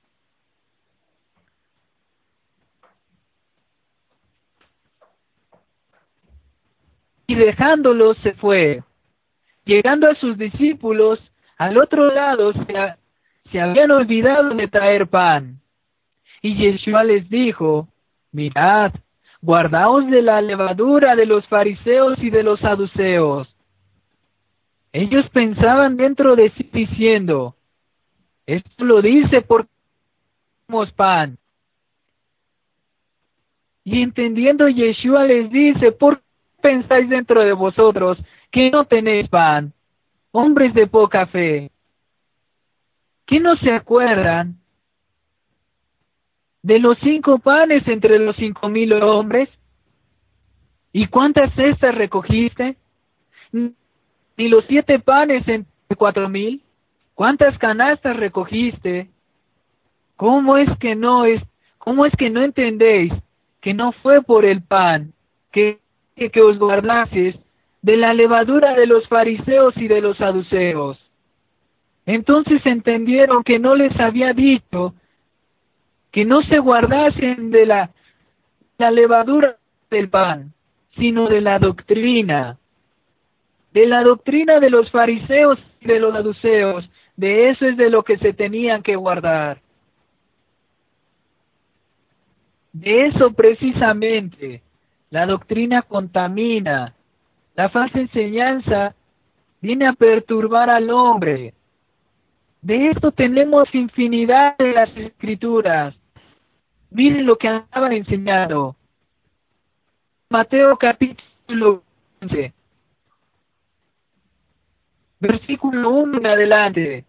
Y dejándolos se fue. Llegando a sus discípulos, al otro lado se, ha, se habían olvidado de traer pan. Y Yeshua les dijo: mirad, guardaos de la levadura de los fariseos y de los saduceos. Ellos pensaban dentro de sí diciendo, esto lo dice porque comemos pan. Y entendiendo, Yeshua les dice, ¿por qué pensáis dentro de vosotros que no tenéis pan? Hombres de poca fe. ¿Qué no se acuerdan de los cinco panes entre los cinco mil hombres? ¿Y cuántas cestas recogiste? ¿Ni los siete panes entre cuatro mil? ¿Cuántas canastas recogiste? ¿Cómo es que no es, cómo es que no entendéis que no fue por el pan que, que, que os guardases de la levadura de los fariseos y de los saduceos? Entonces entendieron que no les había dicho que no se guardasen de la, la levadura del pan, sino de la doctrina, de la doctrina de los fariseos y de los saduceos. De eso es de lo que se tenían que guardar. De eso precisamente, la doctrina contamina. La falsa enseñanza viene a perturbar al hombre. De esto tenemos infinidad de las escrituras. Miren lo que estaban enseñando. Mateo capítulo once. Versículo uno en adelante.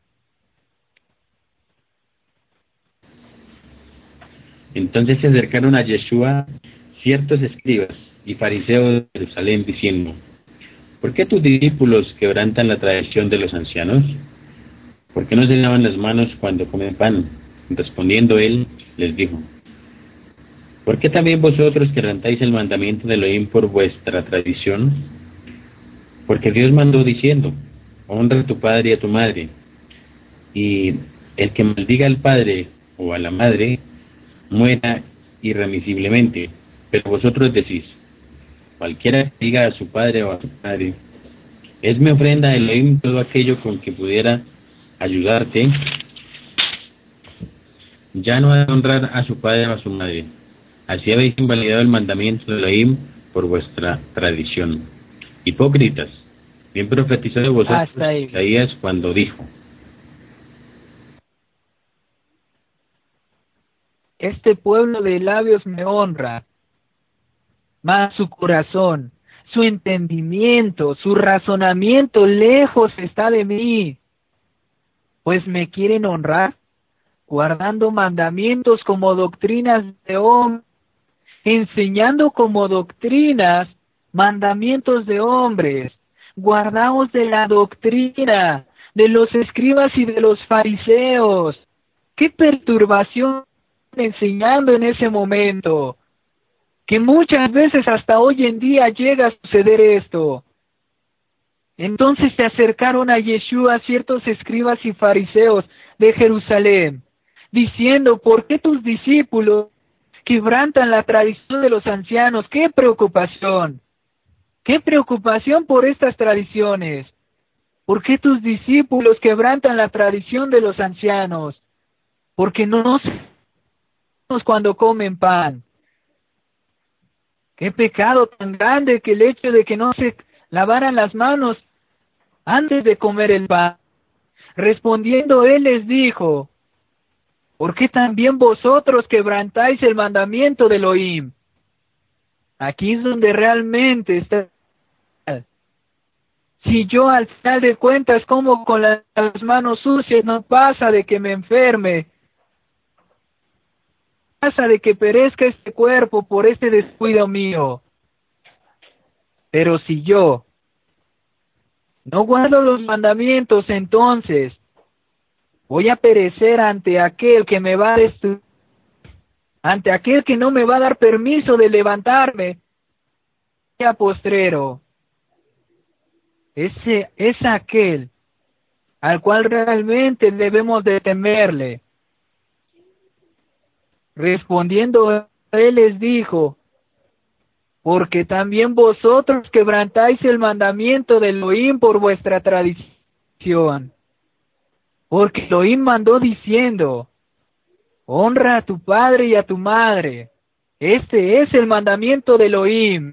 Entonces se acercaron a Yeshua ciertos escribas y fariseos de Jerusalén, diciendo, ¿por qué tus discípulos quebrantan la tradición de los ancianos? ¿Por qué no se lavan las manos cuando comen pan? Respondiendo él, les dijo, ¿por qué también vosotros quebrantáis el mandamiento de Elohim por vuestra tradición? Porque Dios mandó diciendo, honra a tu padre y a tu madre, y el que maldiga al padre o a la madre, muera irremisiblemente. Pero vosotros decís, cualquiera que diga a su padre o a su madre, es mi ofrenda a Elohim todo aquello con que pudiera ayudarte, ya no ha de honrar a su padre o a su madre. Así habéis invalidado el mandamiento de Elohim por vuestra tradición. Hipócritas, bien profetizó de vosotros Isaías cuando dijo, este pueblo de labios me honra, mas su corazón, su entendimiento, su razonamiento lejos está de mí. Pues me quieren honrar, guardando mandamientos como doctrinas de hombres, enseñando como doctrinas mandamientos de hombres. Guardaos de la doctrina de los escribas y de los fariseos. ¡Qué perturbación enseñando en ese momento! Que muchas veces hasta hoy en día llega a suceder esto. Entonces se acercaron a Yeshua ciertos escribas y fariseos de Jerusalén, diciendo, ¿por qué tus discípulos quebrantan la tradición de los ancianos? ¡Qué preocupación! ¡Qué preocupación por estas tradiciones! ¿Por qué tus discípulos quebrantan la tradición de los ancianos? Porque no nos cuando comen pan. ¡Qué pecado tan grande que el hecho de que no se lavaran las manos antes de comer el pan! Respondiendo él les dijo, ¿por qué también vosotros quebrantáis el mandamiento de Elohim? Aquí es donde realmente está. Si yo al final de cuentas como con las manos sucias, no pasa de que me enferme, pasa de que perezca este cuerpo por este descuido mío. Pero si yo no guardo los mandamientos, entonces voy a perecer ante aquel que me va a destruir, ante aquel que no me va a dar permiso de levantarme a postrero. Ese es aquel al cual realmente debemos de temerle. Respondiendo él les dijo, porque también vosotros quebrantáis el mandamiento de Elohim por vuestra tradición. Porque Elohim mandó diciendo, honra a tu padre y a tu madre. Este es el mandamiento de Elohim.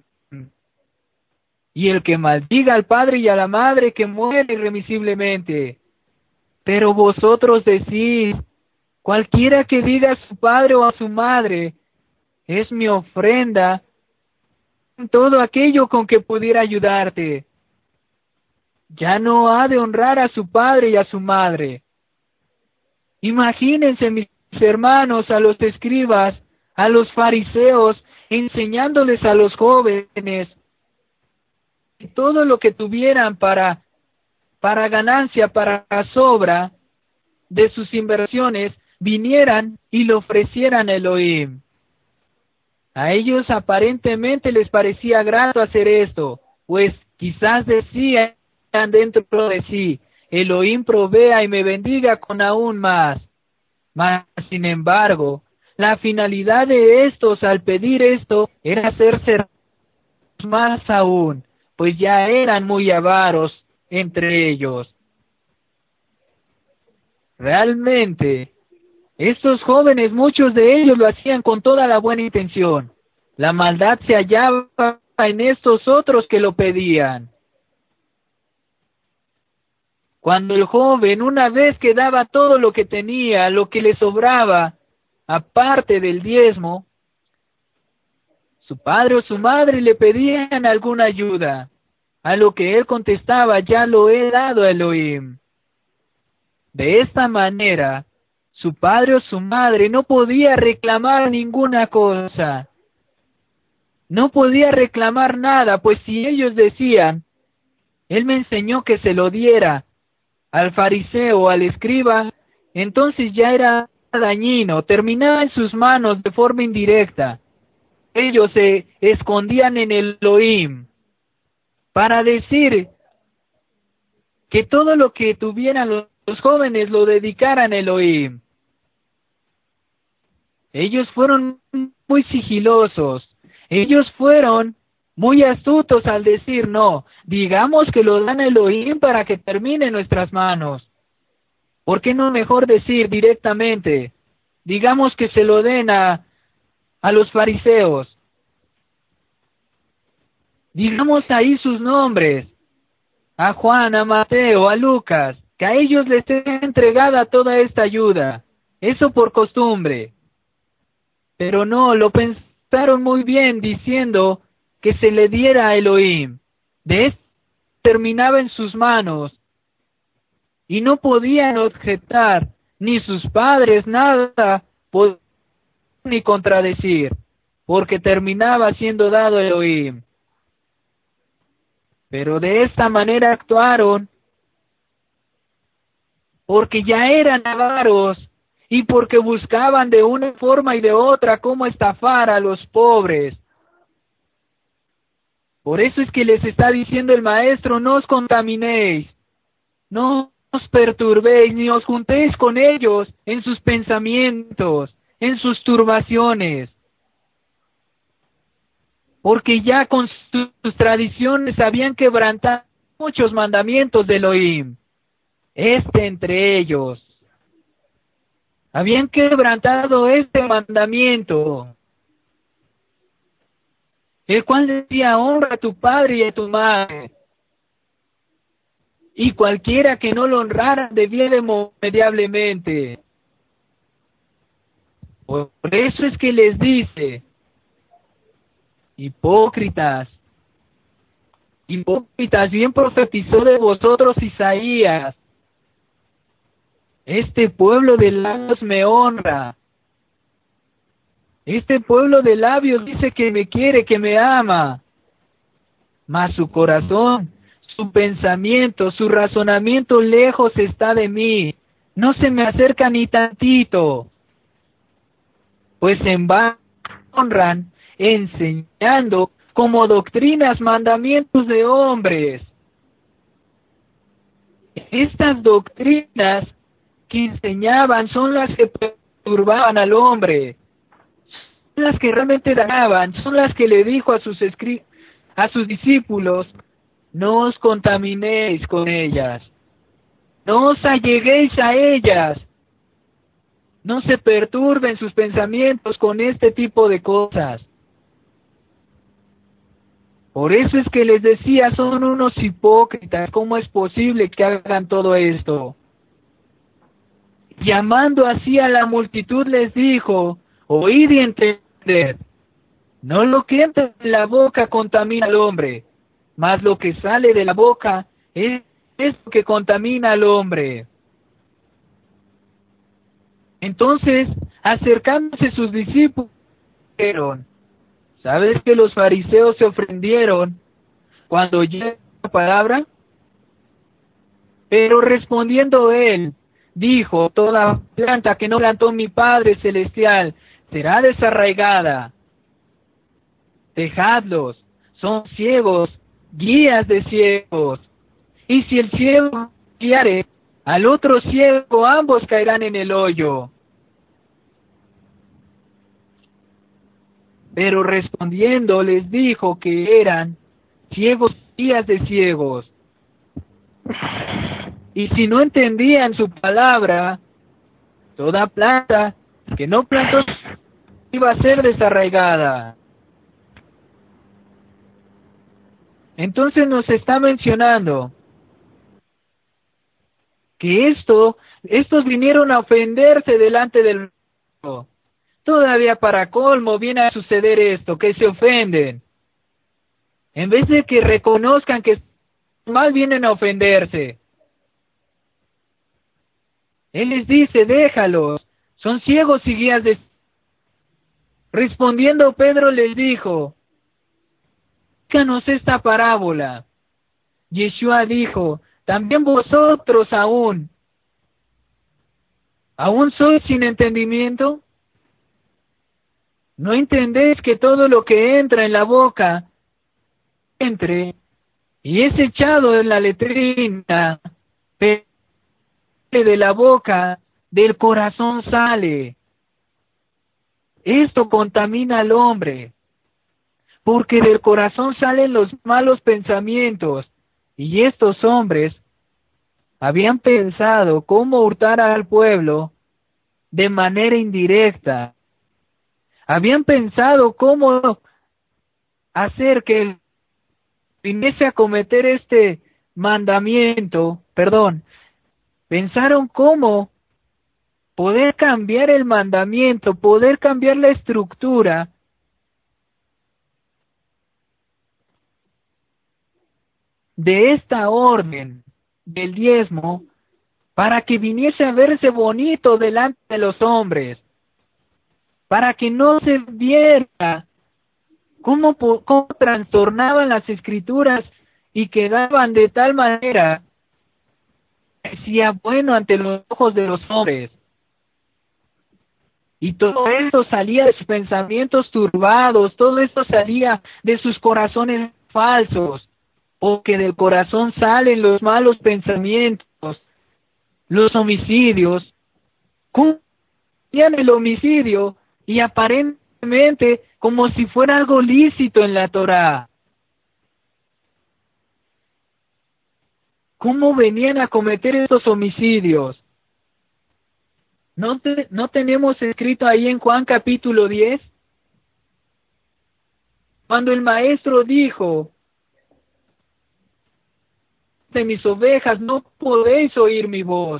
Y el que maldiga al padre y a la madre que muere irremisiblemente. Pero vosotros decís, cualquiera que diga a su padre o a su madre, es mi ofrenda, todo aquello con que pudiera ayudarte. Ya no ha de honrar a su padre y a su madre. Imagínense, mis hermanos, a los escribas, a los fariseos, enseñándoles a los jóvenes que todo lo que tuvieran para, para ganancia, para sobra de sus inversiones, vinieran y le ofrecieran a Elohim. A ellos aparentemente les parecía grato hacer esto, pues quizás decían dentro de sí, Elohim provea y me bendiga con aún más. Mas, sin embargo, la finalidad de estos al pedir esto era hacerse más aún, pues ya eran muy avaros entre ellos. Realmente, estos jóvenes, muchos de ellos lo hacían con toda la buena intención. La maldad se hallaba en estos otros que lo pedían. Cuando el joven, una vez que daba todo lo que tenía, lo que le sobraba, aparte del diezmo, su padre o su madre le pedían alguna ayuda, a lo que él contestaba, ya lo he dado a Elohim. De esta manera, su padre o su madre no podía reclamar ninguna cosa. No podía reclamar nada, pues si ellos decían, él me enseñó que se lo diera al fariseo o al escriba, entonces ya era dañino, terminaba en sus manos de forma indirecta. Ellos se escondían en el Elohim para decir que todo lo que tuvieran los, los jóvenes lo dedicaran a Elohim. Ellos fueron muy sigilosos, ellos fueron muy astutos al decir no, digamos que lo dan a Elohim para que termine en nuestras manos. ¿Por qué no mejor decir directamente, digamos que se lo den a, a los fariseos? Digamos ahí sus nombres, a Juan, a Mateo, a Lucas, que a ellos les esté entregada toda esta ayuda, eso por costumbre. Pero no, lo pensaron muy bien diciendo que se le diera a Elohim. De esto terminaba en sus manos. Y no podían objetar, ni sus padres nada, ni contradecir, porque terminaba siendo dado a Elohim. Pero de esta manera actuaron, porque ya eran avaros, y porque buscaban de una forma y de otra cómo estafar a los pobres. Por eso es que les está diciendo el maestro, no os contaminéis, no os perturbéis, ni os juntéis con ellos en sus pensamientos, en sus turbaciones. Porque ya con sus, sus tradiciones habían quebrantado muchos mandamientos de Elohim. Este entre ellos. Habían quebrantado este mandamiento, el cual decía, honra a tu padre y a tu madre. Y cualquiera que no lo honrara debía irremediablemente. Por eso es que les dice, hipócritas, hipócritas, bien profetizó de vosotros Isaías. Este pueblo de labios me honra. Este pueblo de labios dice que me quiere, que me ama. Mas su corazón, su pensamiento, su razonamiento lejos está de mí. No se me acerca ni tantito. Pues en vano honran, enseñando como doctrinas mandamientos de hombres. Estas doctrinas que enseñaban son las que perturbaban al hombre, son las que realmente dañaban, son las que le dijo a sus escri a sus discípulos, no os contaminéis con ellas, no os alleguéis a ellas, No se perturben sus pensamientos con este tipo de cosas. Por eso es que les decía, son unos hipócritas, ¿cómo es posible que hagan todo esto? Llamando así a la multitud les dijo, oíd y entended, no lo que entra en la boca contamina al hombre, mas lo que sale de la boca es, es lo que contamina al hombre. Entonces, acercándose sus discípulos, dijeron, ¿sabes que los fariseos se ofendieron cuando oyeron la palabra? Pero respondiendo él, dijo, toda planta que no plantó mi Padre Celestial será desarraigada. Dejadlos, son ciegos, guías de ciegos. Y si el ciego guiare al otro ciego, ambos caerán en el hoyo. Pero respondiendo les dijo que eran ciegos, guías de ciegos. Y si no entendían su palabra, toda planta que no plantó iba a ser desarraigada. Entonces nos está mencionando que esto, estos vinieron a ofenderse delante del pueblo. Todavía para colmo viene a suceder esto, que se ofenden. En vez de que reconozcan que mal, vienen a ofenderse. Él les dice, déjalos, son ciegos y guías de... Respondiendo Pedro les dijo, explícanos esta parábola. Yeshua dijo, también vosotros aún, ¿aún sois sin entendimiento? ¿No entendéis que todo lo que entra en la boca, entre, y es echado en la letrina, de la boca, del corazón sale? Esto contamina al hombre, porque del corazón salen los malos pensamientos, y estos hombres habían pensado cómo hurtar al pueblo de manera indirecta. Habían pensado cómo hacer que él viniese a cometer este mandamiento, perdón, pensaron cómo poder cambiar el mandamiento, poder cambiar la estructura de esta orden del diezmo para que viniese a verse bonito delante de los hombres, para que no se viera cómo, cómo trastornaban las escrituras y quedaban de tal manera que parecía bueno ante los ojos de los hombres. Y todo esto salía de sus pensamientos turbados, todo esto salía de sus corazones falsos, porque del corazón salen los malos pensamientos, los homicidios. ¿Cómo hacían el homicidio? Y aparentemente como si fuera algo lícito en la Torá. ¿Cómo venían a cometer estos homicidios? ¿No, te, ¿No tenemos escrito ahí en Juan capítulo diez? Cuando el maestro dijo, de mis ovejas no podéis oír mi voz.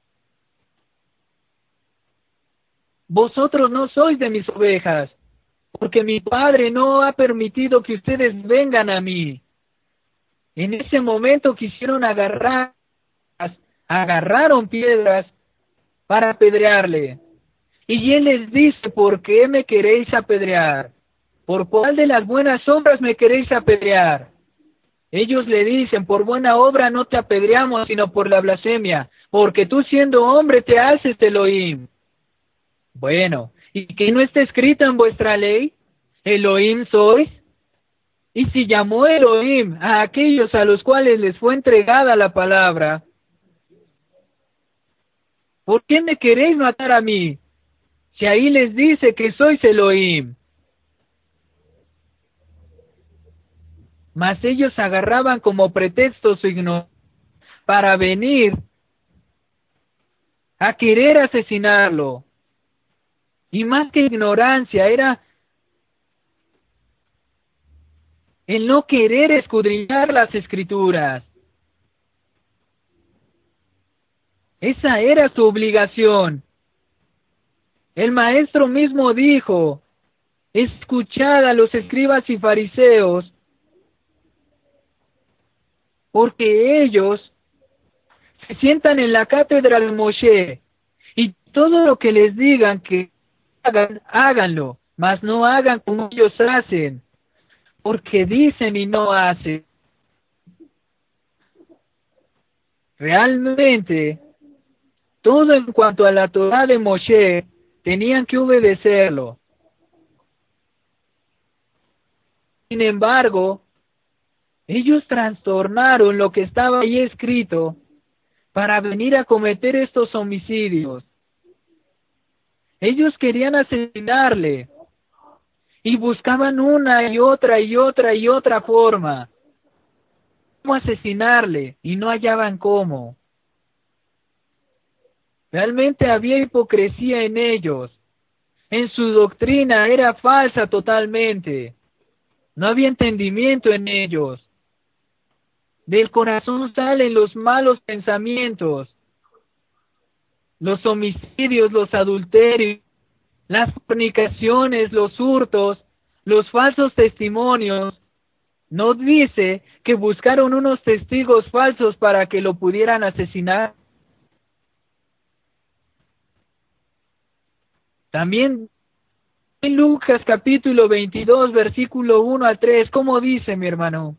Vosotros no sois de mis ovejas, porque mi Padre no ha permitido que ustedes vengan a mí. En ese momento quisieron agarrar, agarraron piedras para apedrearle. Y él les dice, ¿por qué me queréis apedrear? ¿Por cuál de las buenas obras me queréis apedrear? Ellos le dicen, por buena obra no te apedreamos, sino por la blasfemia, porque tú siendo hombre te haces Elohim. Bueno, ¿y qué no está escrito en vuestra ley? ¿Elohim sois? Y si llamó Elohim a aquellos a los cuales les fue entregada la palabra, ¿por qué me queréis matar a mí? Si ahí les dice que sois Elohim. Mas ellos agarraban como pretexto su ignorancia para venir a querer asesinarlo. Y más que ignorancia, era el no querer escudriñar las Escrituras. Esa era su obligación. El maestro mismo dijo: escuchad a los escribas y fariseos, porque ellos se sientan en la cátedra de Moshe, y todo lo que les digan que hagan, háganlo, mas no hagan como ellos hacen, porque dicen y no hacen. Realmente, todo en cuanto a la Torá de Moshe, tenían que obedecerlo. Sin embargo, ellos trastornaron lo que estaba ahí escrito para venir a cometer estos homicidios. Ellos querían asesinarle y buscaban una y otra y otra y otra forma cómo asesinarle y no hallaban cómo. Realmente había hipocresía en ellos. En su doctrina era falsa totalmente. No había entendimiento en ellos. Del corazón salen los malos pensamientos, los homicidios, los adulterios, las fornicaciones, los hurtos, los falsos testimonios. ¿No dice que buscaron unos testigos falsos para que lo pudieran asesinar? También en Lucas capítulo veintidós, versículo uno al tres, ¿cómo dice, mi hermano?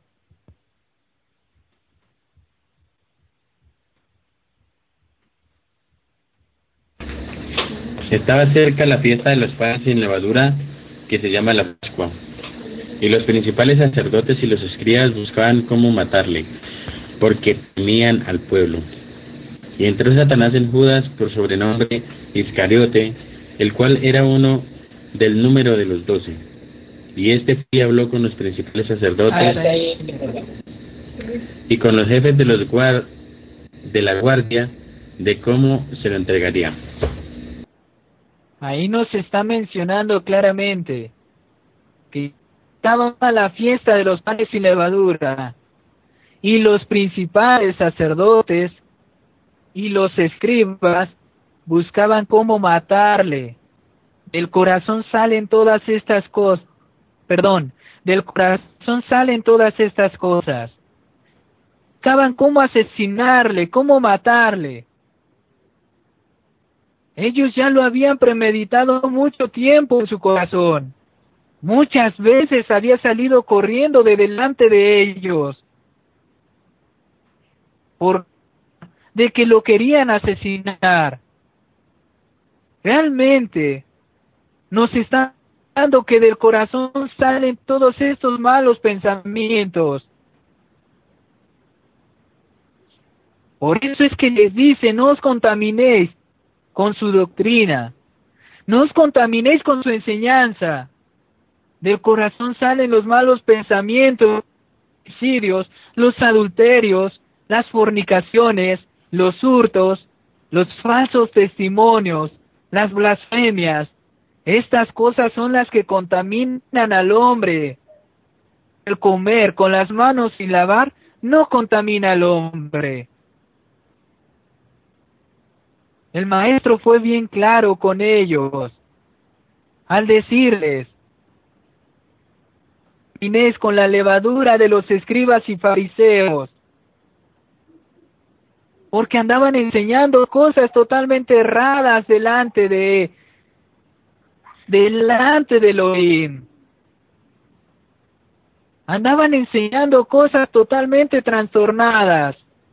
Estaba cerca la fiesta de los panes sin levadura, que se llama la Pascua, y los principales sacerdotes y los escribas buscaban cómo matarle, porque temían al pueblo. Y entró Satanás en Judas, por sobrenombre Iscariote, el cual era uno del número de los doce. Y este fue y habló con los principales sacerdotes y con los jefes de los guard de la guardia de cómo se lo entregaría. Ahí nos está mencionando claramente que estaba la fiesta de los panes sin levadura, y los principales sacerdotes y los escribas buscaban cómo matarle. Del corazón salen todas estas cosas, perdón, del corazón salen todas estas cosas. Buscaban cómo asesinarle, cómo matarle. Ellos ya lo habían premeditado mucho tiempo en su corazón. Muchas veces había salido corriendo de delante de ellos, por de que lo querían asesinar. Realmente nos está dando que del corazón salen todos estos malos pensamientos. Por eso es que les dice: no os contaminéis con su doctrina, no os contaminéis con su enseñanza. Del corazón salen los malos pensamientos, los homicidios, los adulterios, las fornicaciones, los hurtos, los falsos testimonios, las blasfemias. Estas cosas son las que contaminan al hombre. El comer con las manos sin lavar no contamina al hombre. El maestro fue bien claro con ellos al decirles: Inés, con la levadura de los escribas y fariseos, porque andaban enseñando cosas totalmente erradas delante de delante de Elohim. Andaban enseñando cosas totalmente trastornadas.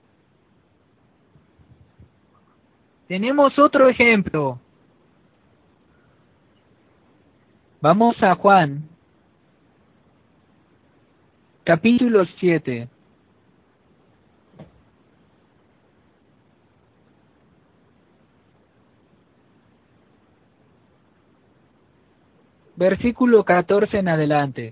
Tenemos otro ejemplo. Vamos a Juan, capítulo siete. Versículo catorce en adelante.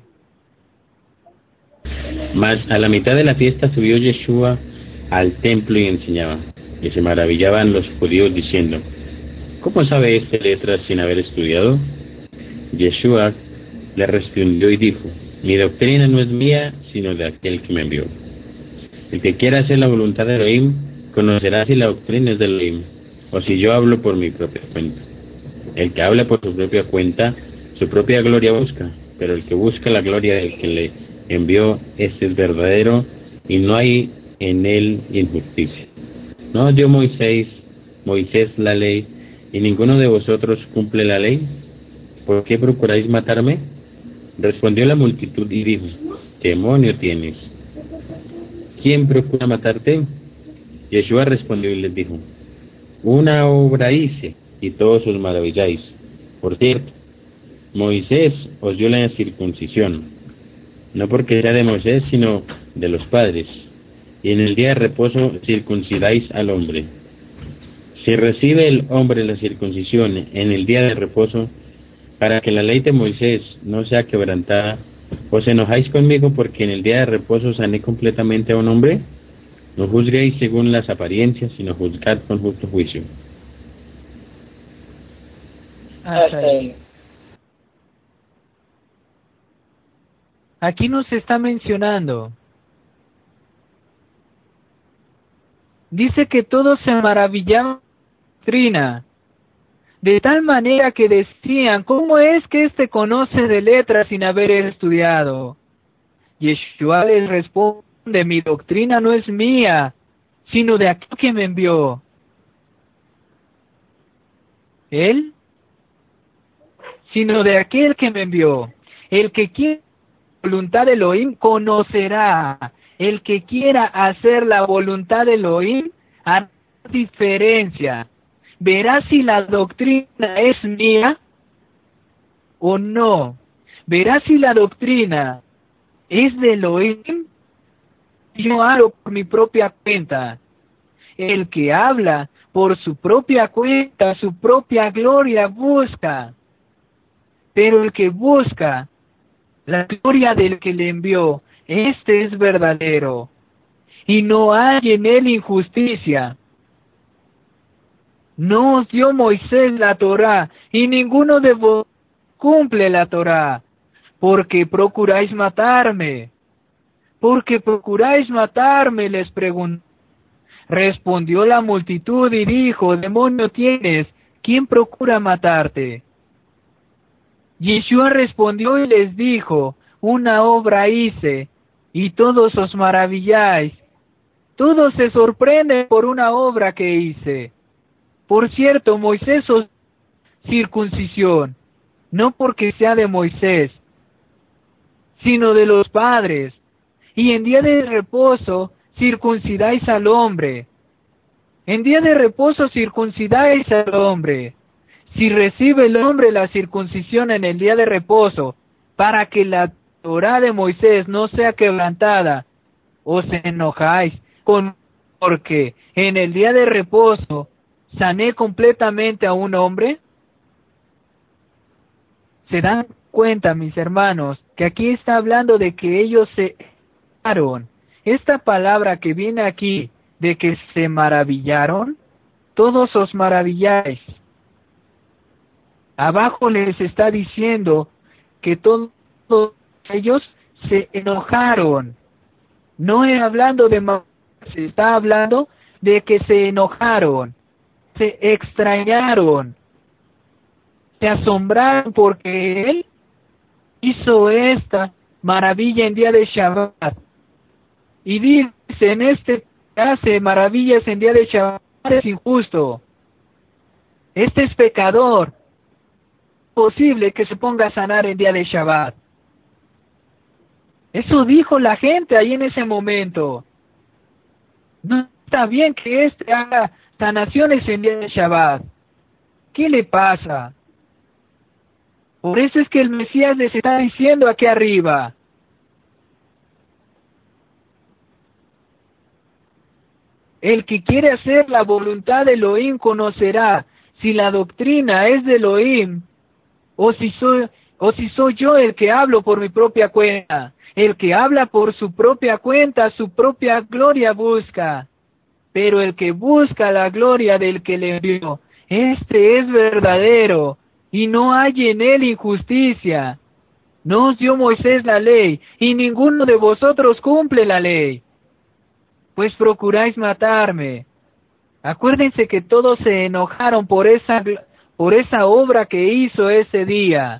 Mas a la mitad de la fiesta subió Yeshua al templo y enseñaba. Y se maravillaban los judíos diciendo: ¿Cómo sabe este letras sin haber estudiado? Yeshua le respondió y dijo: mi doctrina no es mía, sino de aquel que me envió. El que quiera hacer la voluntad de Elohim, conocerá si la doctrina es de Elohim, o si yo hablo por mi propia cuenta. El que habla por su propia cuenta, su propia gloria busca, pero el que busca la gloria del que le envió, este es verdadero, y no hay en él injusticia. ¿No dio Moisés, Moisés la ley, y ninguno de vosotros cumple la ley? ¿Por qué procuráis matarme? Respondió la multitud y dijo: ¿qué demonio tienes? ¿Quién procura matarte? Yeshua respondió y les dijo: una obra hice, y todos os maravilláis. Por cierto, Moisés os dio la circuncisión, no porque sea de Moisés, sino de los padres, y en el día de reposo circuncidáis al hombre. Si recibe el hombre la circuncisión en el día de reposo, para que la ley de Moisés no sea quebrantada, ¿os enojáis conmigo porque en el día de reposo sané completamente a un hombre? No juzguéis según las apariencias, sino juzgad con justo juicio. Hasta ahí. Aquí nos está mencionando. Dice que todos se maravillaban de la doctrina, de tal manera que decían: ¿cómo es que éste conoce de letras sin haber estudiado? Yeshua les responde: mi doctrina no es mía, sino de aquel que me envió. ¿Él? Sino de aquel que me envió. El que quiera la voluntad de Elohim conocerá. El que quiera hacer la voluntad de Elohim hará diferencia. Verá si la doctrina es mía o no. Verá si la doctrina es de Elohim. Yo hablo por mi propia cuenta. El que habla por su propia cuenta, su propia gloria busca. Pero el que busca la gloria del que le envió, este es verdadero, y no hay en él injusticia. No os dio Moisés la Torá, y ninguno de vosotros cumple la Torá, porque procuráis matarme. Porque procuráis matarme, les preguntó. Respondió la multitud y dijo: demonio tienes, ¿quién procura matarte? Yeshua respondió y les dijo: una obra hice, y todos os maravilláis. Todos se sorprenden por una obra que hice. Por cierto, Moisés os circuncisión, no porque sea de Moisés, sino de los padres. Y en día de reposo circuncidáis al hombre. En día de reposo circuncidáis al hombre. Si recibe el hombre la circuncisión en el día de reposo, para que la Torá de Moisés no sea quebrantada, os enojáis con porque en el día de reposo sané completamente a un hombre. ¿Se dan cuenta, mis hermanos, que aquí está hablando de que ellos se maravillaron? Esta palabra que viene aquí, de que se maravillaron, todos os maravilláis. Abajo les está diciendo que todos ellos se enojaron. No es hablando de mal, se está hablando de que se enojaron, se extrañaron, se asombraron porque él hizo esta maravilla en día de Shabbat. Y dice, en este hace maravillas en día de Shabbat, es injusto. Este es pecador. Posible que se ponga a sanar en día de Shabbat. Eso dijo la gente ahí en ese momento. No está bien que este haga sanaciones en día de Shabbat. ¿Qué le pasa? Por eso es que el Mesías les está diciendo aquí arriba: el que quiere hacer la voluntad de Elohim conocerá si la doctrina es de Elohim, o si soy, o si soy yo el que hablo por mi propia cuenta. El que habla por su propia cuenta, su propia gloria busca. Pero el que busca la gloria del que le envió, este es verdadero, y no hay en él injusticia. No os dio Moisés la ley, y ninguno de vosotros cumple la ley, pues procuráis matarme. Acuérdense que todos se enojaron por esa, por esa obra que hizo ese día.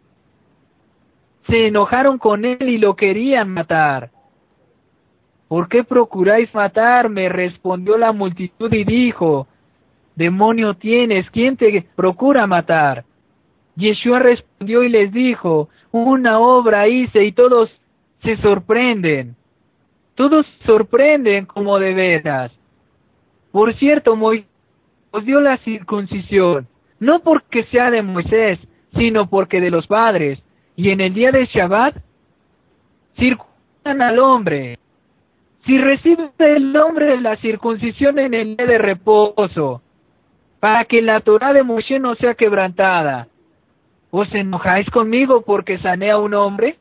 Se enojaron con él y lo querían matar. ¿Por qué procuráis matarme?, respondió la multitud y dijo, demonio tienes, ¿quién te procura matar? Yeshua respondió y les dijo, una obra hice, y todos se sorprenden. Todos se sorprenden como de veras. Por cierto, Moisés os dio la circuncisión, no porque sea de Moisés, sino porque de los padres, y en el día de Shabbat circuncidan al hombre. Si recibe el hombre la circuncisión en el día de reposo, para que la Torá de Moshe no sea quebrantada, ¿os enojáis conmigo porque sané a un hombre?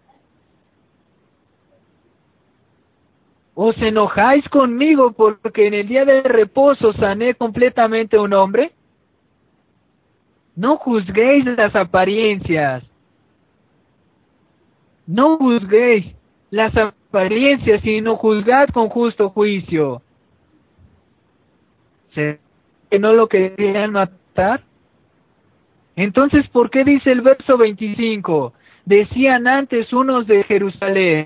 ¿Os enojáis conmigo porque en el día de reposo sané completamente a un hombre? No juzguéis las apariencias. No juzguéis las apariencias, sino juzgad con justo juicio. ¿Será que no lo querían matar? Entonces, ¿por qué dice el verso veinticinco? Decían antes unos de Jerusalén,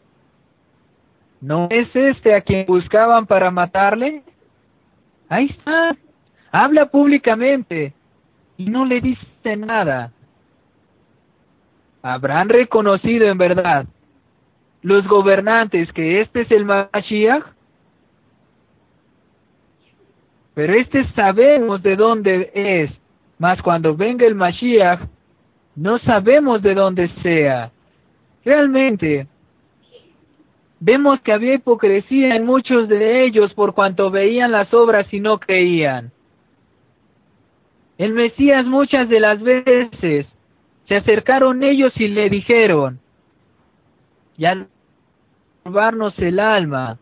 ¿no es este a quien buscaban para matarle? Ahí está, habla públicamente y no le dice nada. ¿Habrán reconocido en verdad los gobernantes que este es el Mashiach? Pero este sabemos de dónde es, mas cuando venga el Mashiach, no sabemos de dónde sea. Realmente, vemos que había hipocresía en muchos de ellos por cuanto veían las obras y no creían. El Mesías muchas de las veces se acercaron ellos y le dijeron, ya salvarnos el alma.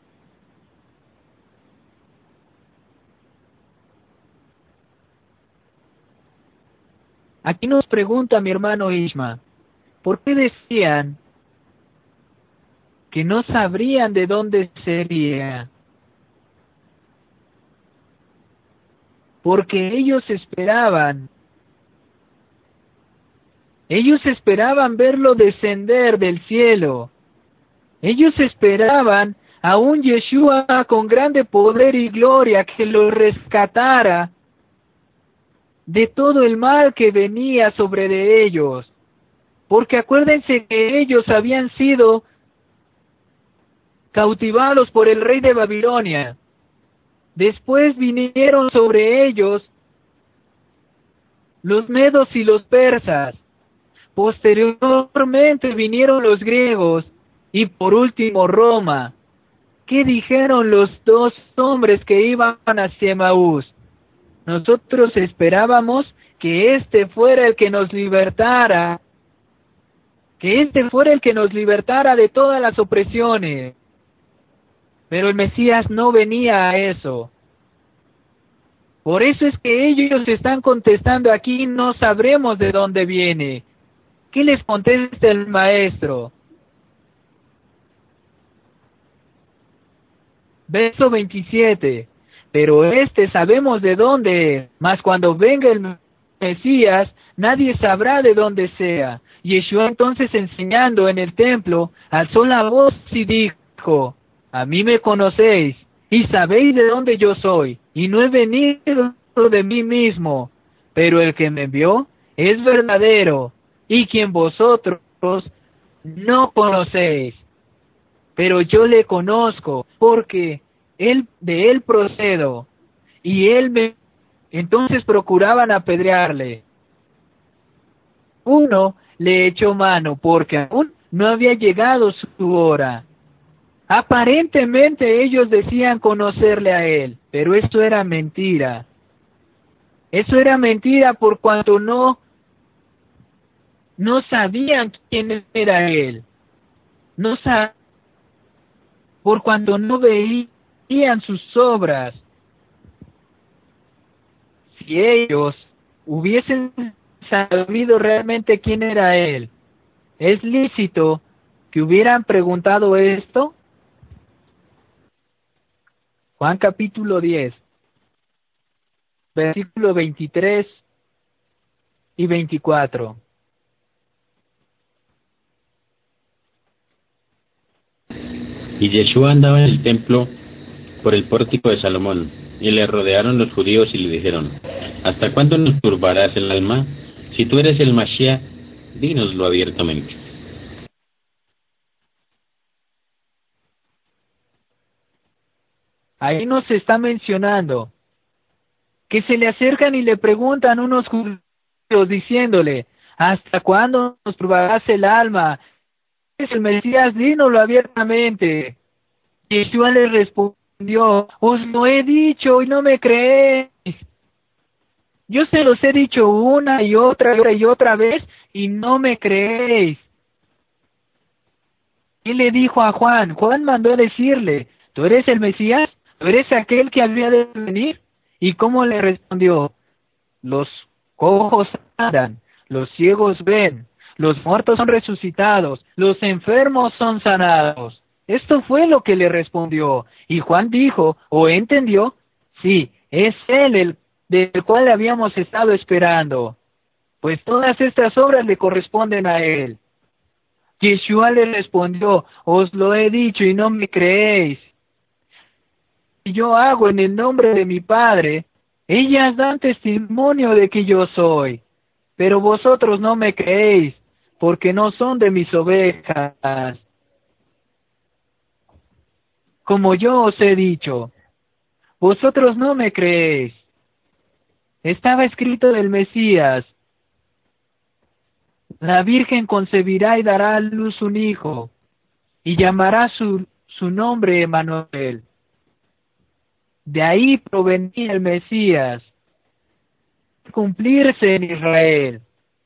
Aquí nos pregunta mi hermano Ishma, ¿por qué decían que no sabrían de dónde sería? Porque ellos esperaban, ellos esperaban verlo descender del cielo. Ellos esperaban a un Yeshua con grande poder y gloria que los rescatara de todo el mal que venía sobre de ellos. Porque acuérdense que ellos habían sido cautivados por el rey de Babilonia. Después vinieron sobre ellos los medos y los persas. Posteriormente vinieron los griegos y por último Roma. ¿Qué dijeron los dos hombres que iban hacia Emaús? Nosotros esperábamos que este fuera el que nos libertara, que este fuera el que nos libertara de todas las opresiones. Pero el Mesías no venía a eso. Por eso es que ellos están contestando aquí, no sabremos de dónde viene. ¿Qué les contesta el maestro? Verso veintisiete. Pero este sabemos de dónde es, mas cuando venga el Mesías, nadie sabrá de dónde sea. Yeshua entonces, enseñando en el templo, alzó la voz y dijo, a mí me conocéis, y sabéis de dónde yo soy, y no he venido de mí mismo, pero el que me envió es verdadero, y quien vosotros no conocéis. Pero yo le conozco, porque él, de él procedo, y él me... Entonces procuraban apedrearle. Uno le echó mano, porque aún no había llegado su hora. Aparentemente ellos decían conocerle a él, pero esto era mentira. Eso era mentira por cuanto no, no sabían quién era él. No sabían, por cuanto no veían sus obras. si ellos hubiesen sabido realmente quién era él, ¿es lícito que hubieran preguntado esto? Juan capítulo diez, versículo veintitrés y veinticuatro. Y Yeshua andaba en el templo por el pórtico de Salomón, y le rodearon los judíos y le dijeron: ¿Hasta cuándo nos turbarás el alma? Si tú eres el Mashiach, dínoslo abiertamente. Ahí nos está mencionando que se le acercan y le preguntan unos judíos diciéndole: ¿hasta cuándo nos turbarás el alma? Es el Mesías, dínoslo abiertamente. Yeshua le respondió: os lo he dicho y no me creéis. Yo se los he dicho una y otra y otra y otra vez y no me creéis. Y le dijo a Juan, Juan mandó a decirle: ¿tú eres el Mesías? ¿Tú eres aquel que había de venir? ¿Y cómo le respondió? Los cojos andan, los ciegos ven, los muertos son resucitados, los enfermos son sanados. Esto fue lo que le respondió. Y Juan dijo, ¿o entendió? Sí, es él el del cual habíamos estado esperando, pues todas estas obras le corresponden a él. Yeshua le respondió: os lo he dicho y no me creéis. Y yo hago en el nombre de mi Padre, ellas dan testimonio de que yo soy, pero vosotros no me creéis, porque no son de mis ovejas. Como yo os he dicho, vosotros no me creéis. Estaba escrito del Mesías: la Virgen concebirá y dará a luz un hijo, y llamará su, su nombre Emmanuel. De ahí provenía el Mesías, cumplirse en Israel.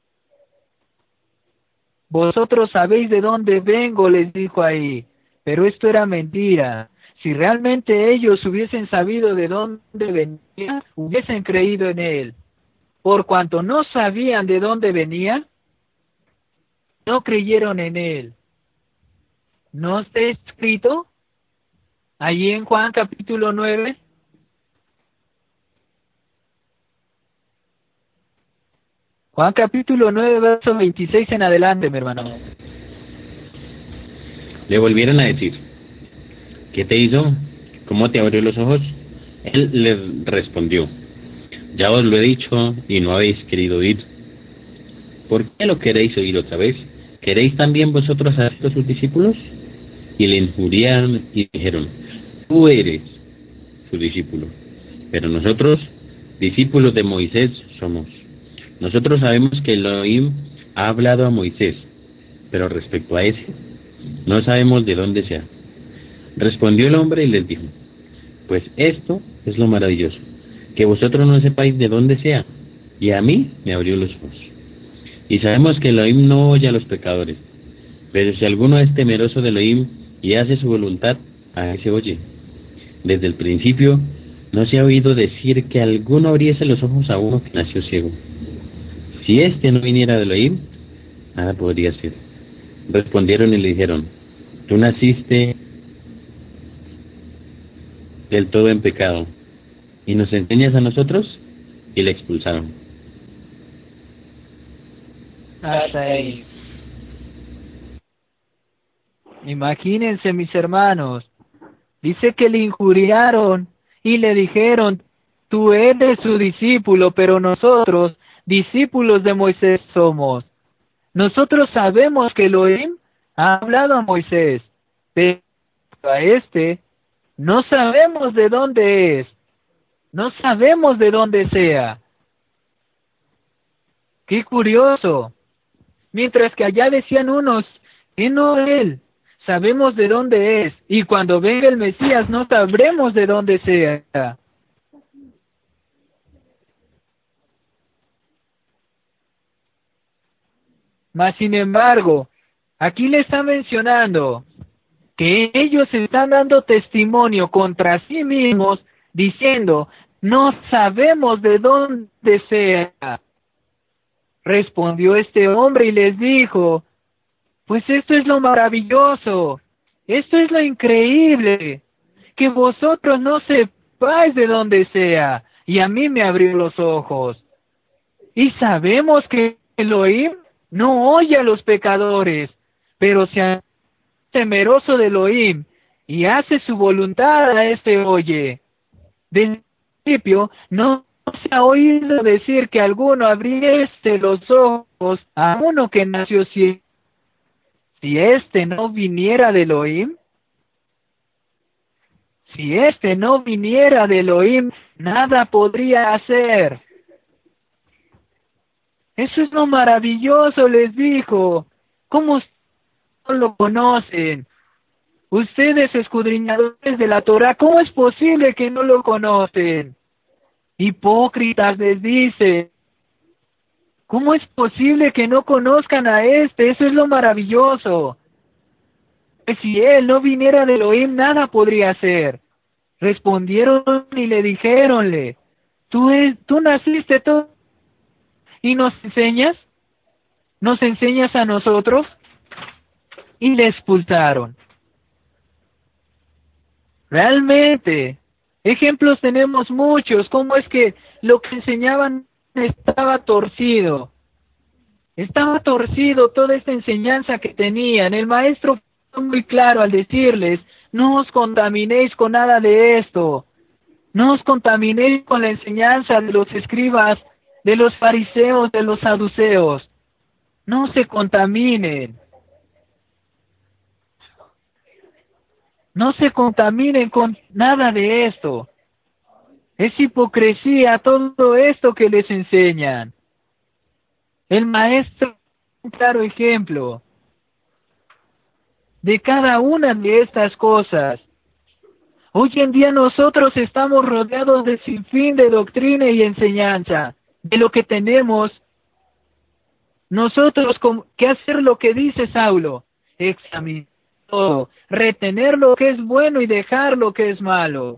Vosotros sabéis de dónde vengo, les dijo ahí, pero esto era mentira. Si realmente ellos hubiesen sabido de dónde venía, hubiesen creído en él. Por cuanto no sabían de dónde venía, no creyeron en él. ¿No está escrito allí en Juan capítulo nueve? Juan capítulo nueve, verso veintiséis en adelante, mi hermano. Le volvieron a decir: ¿qué te hizo? ¿Cómo te abrió los ojos? Él les respondió: ya os lo he dicho y no habéis querido oír. ¿Por qué lo queréis oír otra vez? ¿Queréis también vosotros hacer sus discípulos? Y le injuriaron y dijeron: tú eres su discípulo, pero nosotros, discípulos de Moisés, somos. Nosotros sabemos que Elohim ha hablado a Moisés, pero respecto a ese, no sabemos de dónde sea. Respondió el hombre y les dijo: pues esto es lo maravilloso, que vosotros no sepáis de dónde sea, y a mí me abrió los ojos. Y sabemos que Elohim no oye a los pecadores, pero si alguno es temeroso de Elohim y hace su voluntad, a ese oye. Desde el principio no se ha oído decir que alguno abriese los ojos a uno que nació ciego. Si éste no viniera de Elohim, nada podría ser. Respondieron y le dijeron: tú naciste del todo en pecado, ¿y nos enseñas a nosotros? Y le expulsaron. Hasta ahí. Imagínense, mis hermanos, dice que le injuriaron y le dijeron: tú eres su discípulo, pero nosotros, discípulos de Moisés, somos. Nosotros sabemos que Elohim ha hablado a Moisés, pero a este no sabemos de dónde es, no sabemos de dónde sea. Qué curioso. Mientras que allá decían unos, que no él, sabemos de dónde es, y cuando venga el Mesías no sabremos de dónde sea. Mas sin embargo, aquí le está mencionando que ellos están dando testimonio contra sí mismos, diciendo: no sabemos de dónde sea. Respondió este hombre y les dijo, pues esto es lo maravilloso, esto es lo increíble, que vosotros no sepáis de dónde sea, y a mí me abrió los ojos. Y sabemos que Elohim no oye a los pecadores, pero se ha temeroso de Elohim, y hace su voluntad a este oye. Del principio no se ha oído decir que alguno abriese los ojos a uno que nació ciego. Si éste no viniera de Elohim, si éste no viniera de Elohim, nada podría hacer. Eso es lo maravilloso, les dijo. ¿Cómo no lo conocen? Ustedes, escudriñadores de la Torá, ¿cómo es posible que no lo conocen? Hipócritas, les dice. ¿Cómo es posible que no conozcan a este? Eso es lo maravilloso. Si él no viniera de Elohim, nada podría hacer. Respondieron y le dijéronle, ¿tú, es, tú naciste todo y nos enseñas? ¿Nos enseñas a nosotros? Y le expulsaron. Realmente, ejemplos tenemos muchos, cómo es que lo que enseñaban estaba torcido. Estaba torcido toda esta enseñanza que tenían. El maestro fue muy claro al decirles, no os contaminéis con nada de esto. No os contaminéis con la enseñanza de los escribas, de los fariseos, de los saduceos. No se contaminen. No se contaminen con nada de esto. Es hipocresía todo esto que les enseñan. El maestro es un claro ejemplo de cada una de estas cosas. Hoy en día nosotros estamos rodeados de sinfín de doctrina y enseñanza. De lo que tenemos, nosotros que hacer lo que dice Saulo, examinar todo, retener lo que es bueno y dejar lo que es malo.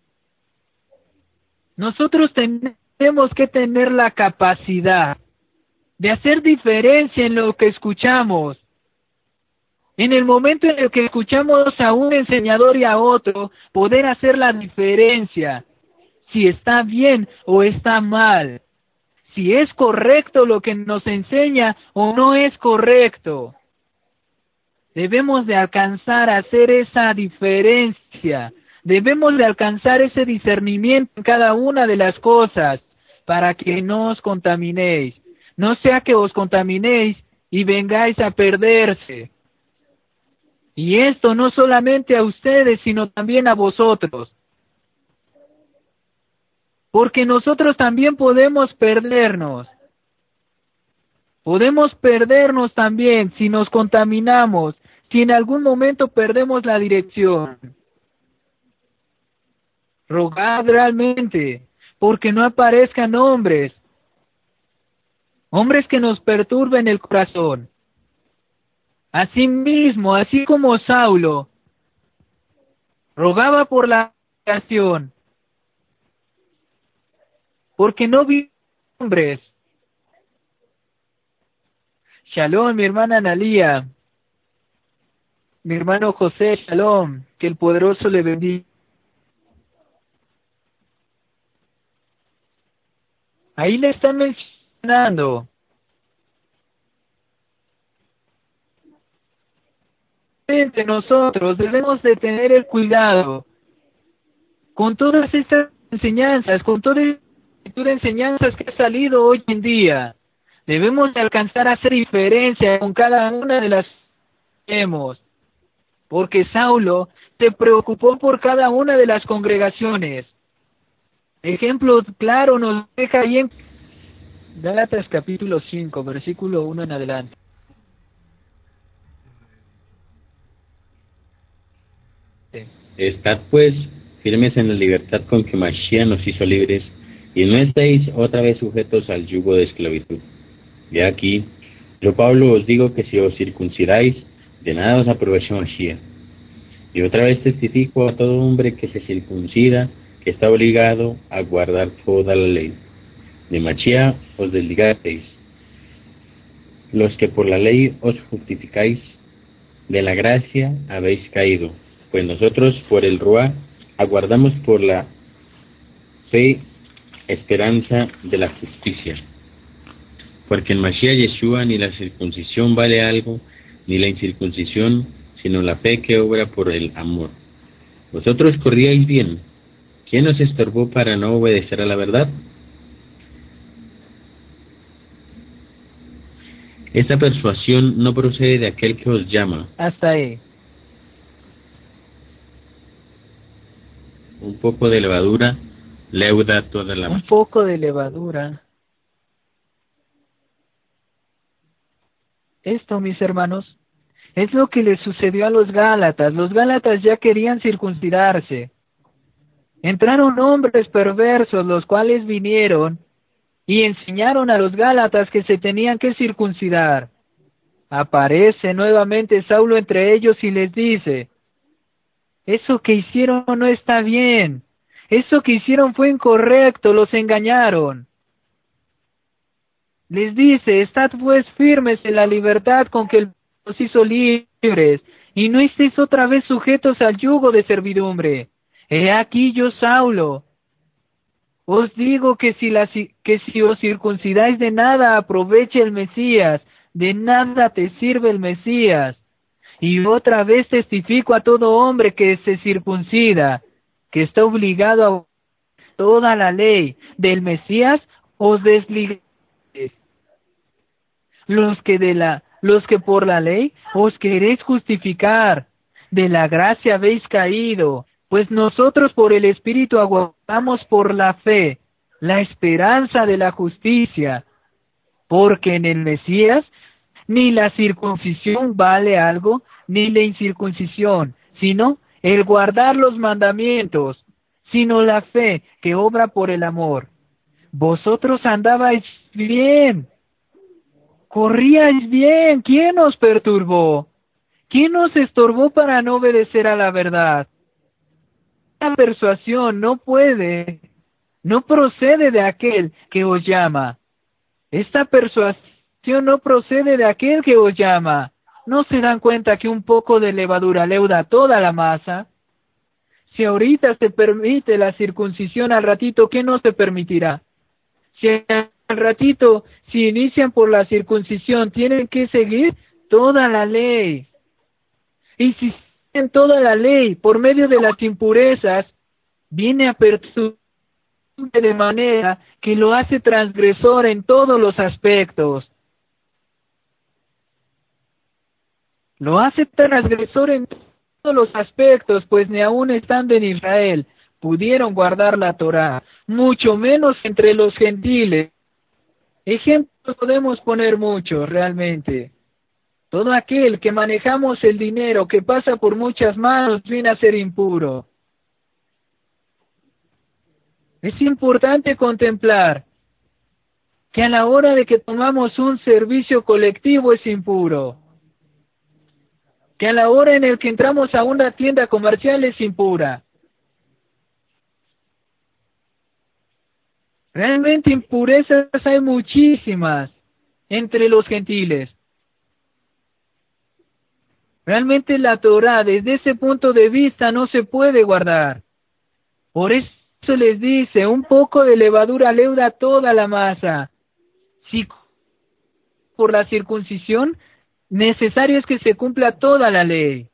Nosotros tenemos que tener la capacidad de hacer diferencia en lo que escuchamos. En el momento en el que escuchamos a un enseñador y a otro, poder hacer la diferencia, si está bien o está mal, si es correcto lo que nos enseña o no es correcto. Debemos de alcanzar a hacer esa diferencia. Debemos de alcanzar ese discernimiento en cada una de las cosas para que no os contaminéis. No sea que os contaminéis y vengáis a perderse. Y esto no solamente a ustedes, sino también a vosotros. Porque nosotros también podemos perdernos. Podemos perdernos también si nos contaminamos, si en algún momento perdemos la dirección. Rogad realmente, porque no aparezcan hombres, hombres que nos perturben el corazón. Asimismo, así como Saulo rogaba por la creación, porque no vi hombres. Shalom, mi hermana Analía, mi hermano José, shalom, que el poderoso le bendiga. Ahí le están mencionando. Entre nosotros debemos de tener el cuidado con todas estas enseñanzas, con toda esta enseñanzas que ha salido hoy en día. Debemos de alcanzar a hacer diferencia con cada una de las que vemos, porque Saulo se preocupó por cada una de las congregaciones. Ejemplo claro nos deja ahí en Gálatas capítulo cinco, versículo uno en adelante. Estad pues firmes en la libertad con que Mashiach nos hizo libres, y no estéis otra vez sujetos al yugo de esclavitud. De aquí, yo Pablo os digo que si os circuncidáis, de nada os aprovecha Mashiach. Y otra vez testifico a todo hombre que se circuncida, que está obligado a guardar toda la ley. De Mashiach os desligasteis, los que por la ley os justificáis, de la gracia habéis caído, pues nosotros por el Ruá aguardamos por la fe esperanza de la justicia. Porque en Mashiach Yeshua ni la circuncisión vale algo, ni la incircuncisión, sino la fe que obra por el amor. Vosotros corríais bien. ¿Quién os estorbó para no obedecer a la verdad? Esta persuasión no procede de aquel que os llama. Hasta ahí. Un poco de levadura leuda toda la Un masa. poco de levadura. Esto, mis hermanos, es lo que les sucedió a los Gálatas. Los Gálatas ya querían circuncidarse. Entraron hombres perversos, los cuales vinieron y enseñaron a los Gálatas que se tenían que circuncidar. Aparece nuevamente Saulo entre ellos y les dice: eso que hicieron no está bien, eso que hicieron fue incorrecto, los engañaron. Les dice: estad pues firmes en la libertad con que Él os hizo libres, y no estéis otra vez sujetos al yugo de servidumbre. He aquí yo, Saulo, os digo que si, la, que si os circuncidáis, de nada aproveche el Mesías, de nada te sirve el Mesías. Y otra vez testifico a todo hombre que se circuncida, que está obligado a toda la ley del Mesías, os desligáis. Los que de la, los que por la ley os queréis justificar, de la gracia habéis caído, pues nosotros por el Espíritu aguardamos por la fe, la esperanza de la justicia, porque en el Mesías ni la circuncisión vale algo, ni la incircuncisión, sino el guardar los mandamientos, sino la fe que obra por el amor. Vosotros andabais bien, corríais bien. ¿Quién os perturbó? ¿Quién os estorbó para no obedecer a la verdad? La persuasión no puede, no procede de aquel que os llama. Esta persuasión no procede de aquel que os llama. ¿No se dan cuenta que un poco de levadura leuda toda la masa? Si ahorita se permite la circuncisión, al ratito, ¿qué no se permitirá? Si al ratito, si inician por la circuncisión, tienen que seguir toda la ley. Y si siguen toda la ley por medio de las impurezas, viene a perturbar de manera que lo hace transgresor en todos los aspectos. Lo hace transgresor en todos los aspectos, pues ni aun estando en Israel pudieron guardar la Torá, mucho menos entre los gentiles. Ejemplos podemos poner muchos, realmente. Todo aquel que manejamos el dinero que pasa por muchas manos viene a ser impuro. Es importante contemplar que a la hora de que tomamos un servicio colectivo es impuro. Que a la hora en el que entramos a una tienda comercial es impura. Realmente impurezas hay muchísimas entre los gentiles. Realmente la Torá desde ese punto de vista no se puede guardar. Por eso les dice, un poco de levadura leuda toda la masa. Si por la circuncisión, necesario es que se cumpla toda la ley.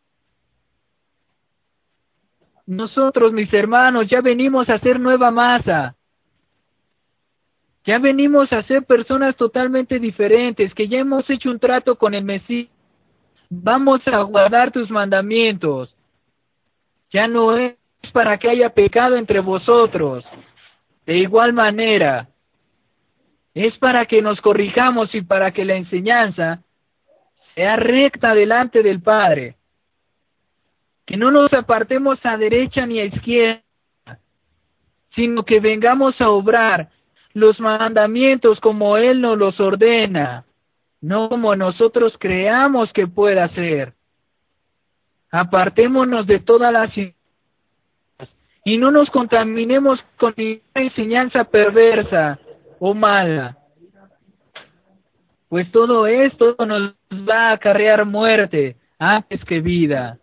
Nosotros, mis hermanos, ya venimos a ser nueva masa. Ya venimos a ser personas totalmente diferentes, que ya hemos hecho un trato con el Mesías. Vamos a guardar tus mandamientos. Ya no es para que haya pecado entre vosotros. De igual manera, es para que nos corrijamos y para que la enseñanza sea recta delante del Padre. Que no nos apartemos a derecha ni a izquierda, sino que vengamos a obrar los mandamientos como Él nos los ordena, no como nosotros creamos que pueda ser. Apartémonos de todas las y no nos contaminemos con ninguna enseñanza perversa o mala, pues todo esto nos va a acarrear muerte antes que vida.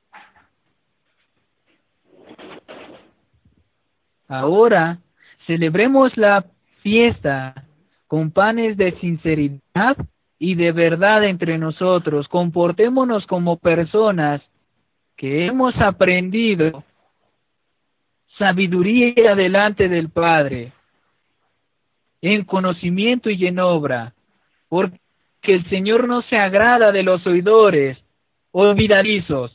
Ahora celebremos la fiesta con panes de sinceridad y de verdad entre nosotros. Comportémonos como personas que hemos aprendido sabiduría delante del Padre, en conocimiento y en obra, porque el Señor no se agrada de los oidores olvidadizos,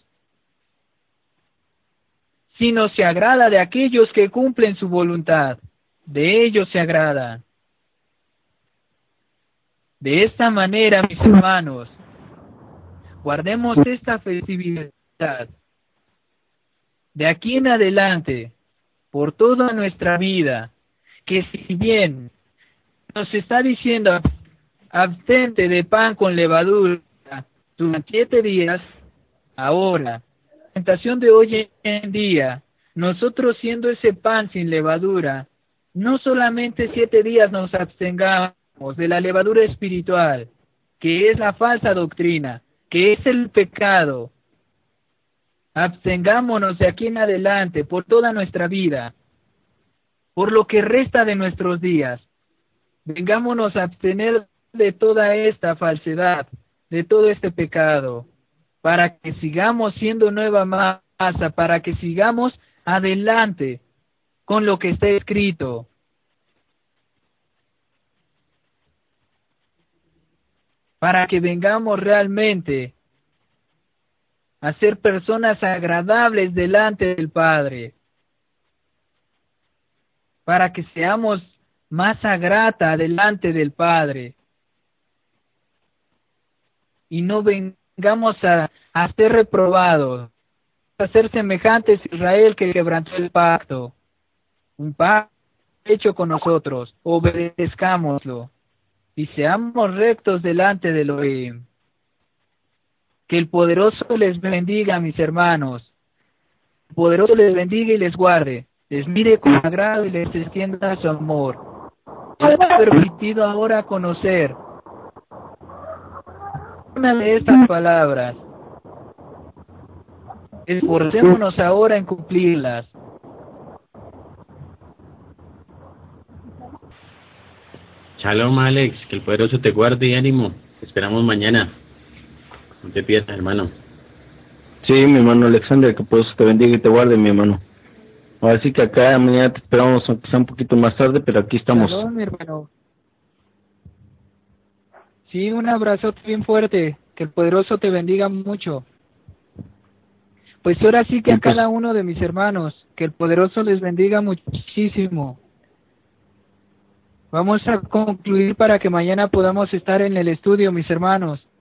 sino se agrada de aquellos que cumplen su voluntad. De ellos se agrada. De esta manera, mis hermanos, guardemos esta festividad de aquí en adelante, por toda nuestra vida, que si bien nos está diciendo abstente de pan con levadura durante siete días, ahora, la tentación de hoy en día, nosotros siendo ese pan sin levadura, no solamente siete días nos abstengamos de la levadura espiritual, que es la falsa doctrina, que es el pecado. Abstengámonos de aquí en adelante por toda nuestra vida, por lo que resta de nuestros días. Vengámonos a abstener de toda esta falsedad, de todo este pecado, para que sigamos siendo nueva masa, para que sigamos adelante con lo que está escrito. Para que vengamos realmente a ser personas agradables delante del Padre, para que seamos masa grata delante del Padre, y no vengamos a, a ser reprobados, a ser semejantes a Israel que quebrantó el pacto, un pacto hecho con nosotros. Obedezcámoslo y seamos rectos delante del Elohim. Que el poderoso les bendiga, mis hermanos. El poderoso les bendiga y les guarde, les mire con agrado y les extienda su amor. Les ha permitido ahora conocer una de estas palabras. Esforcémonos ahora en cumplirlas. Shalom, Alex, que el poderoso te guarde y ánimo. Te esperamos mañana. No te pierdas, hermano. Sí, mi hermano Alexander, que pues te bendiga y te guarde, mi hermano. Así que acá mañana te esperamos, quizá un poquito más tarde, pero aquí estamos. Perdón, mi hermano. Sí, un abrazote bien fuerte. Que el poderoso te bendiga mucho. Pues ahora sí que a cada uno de mis hermanos, que el poderoso les bendiga muchísimo. Vamos a concluir para que mañana podamos estar en el estudio, mis hermanos.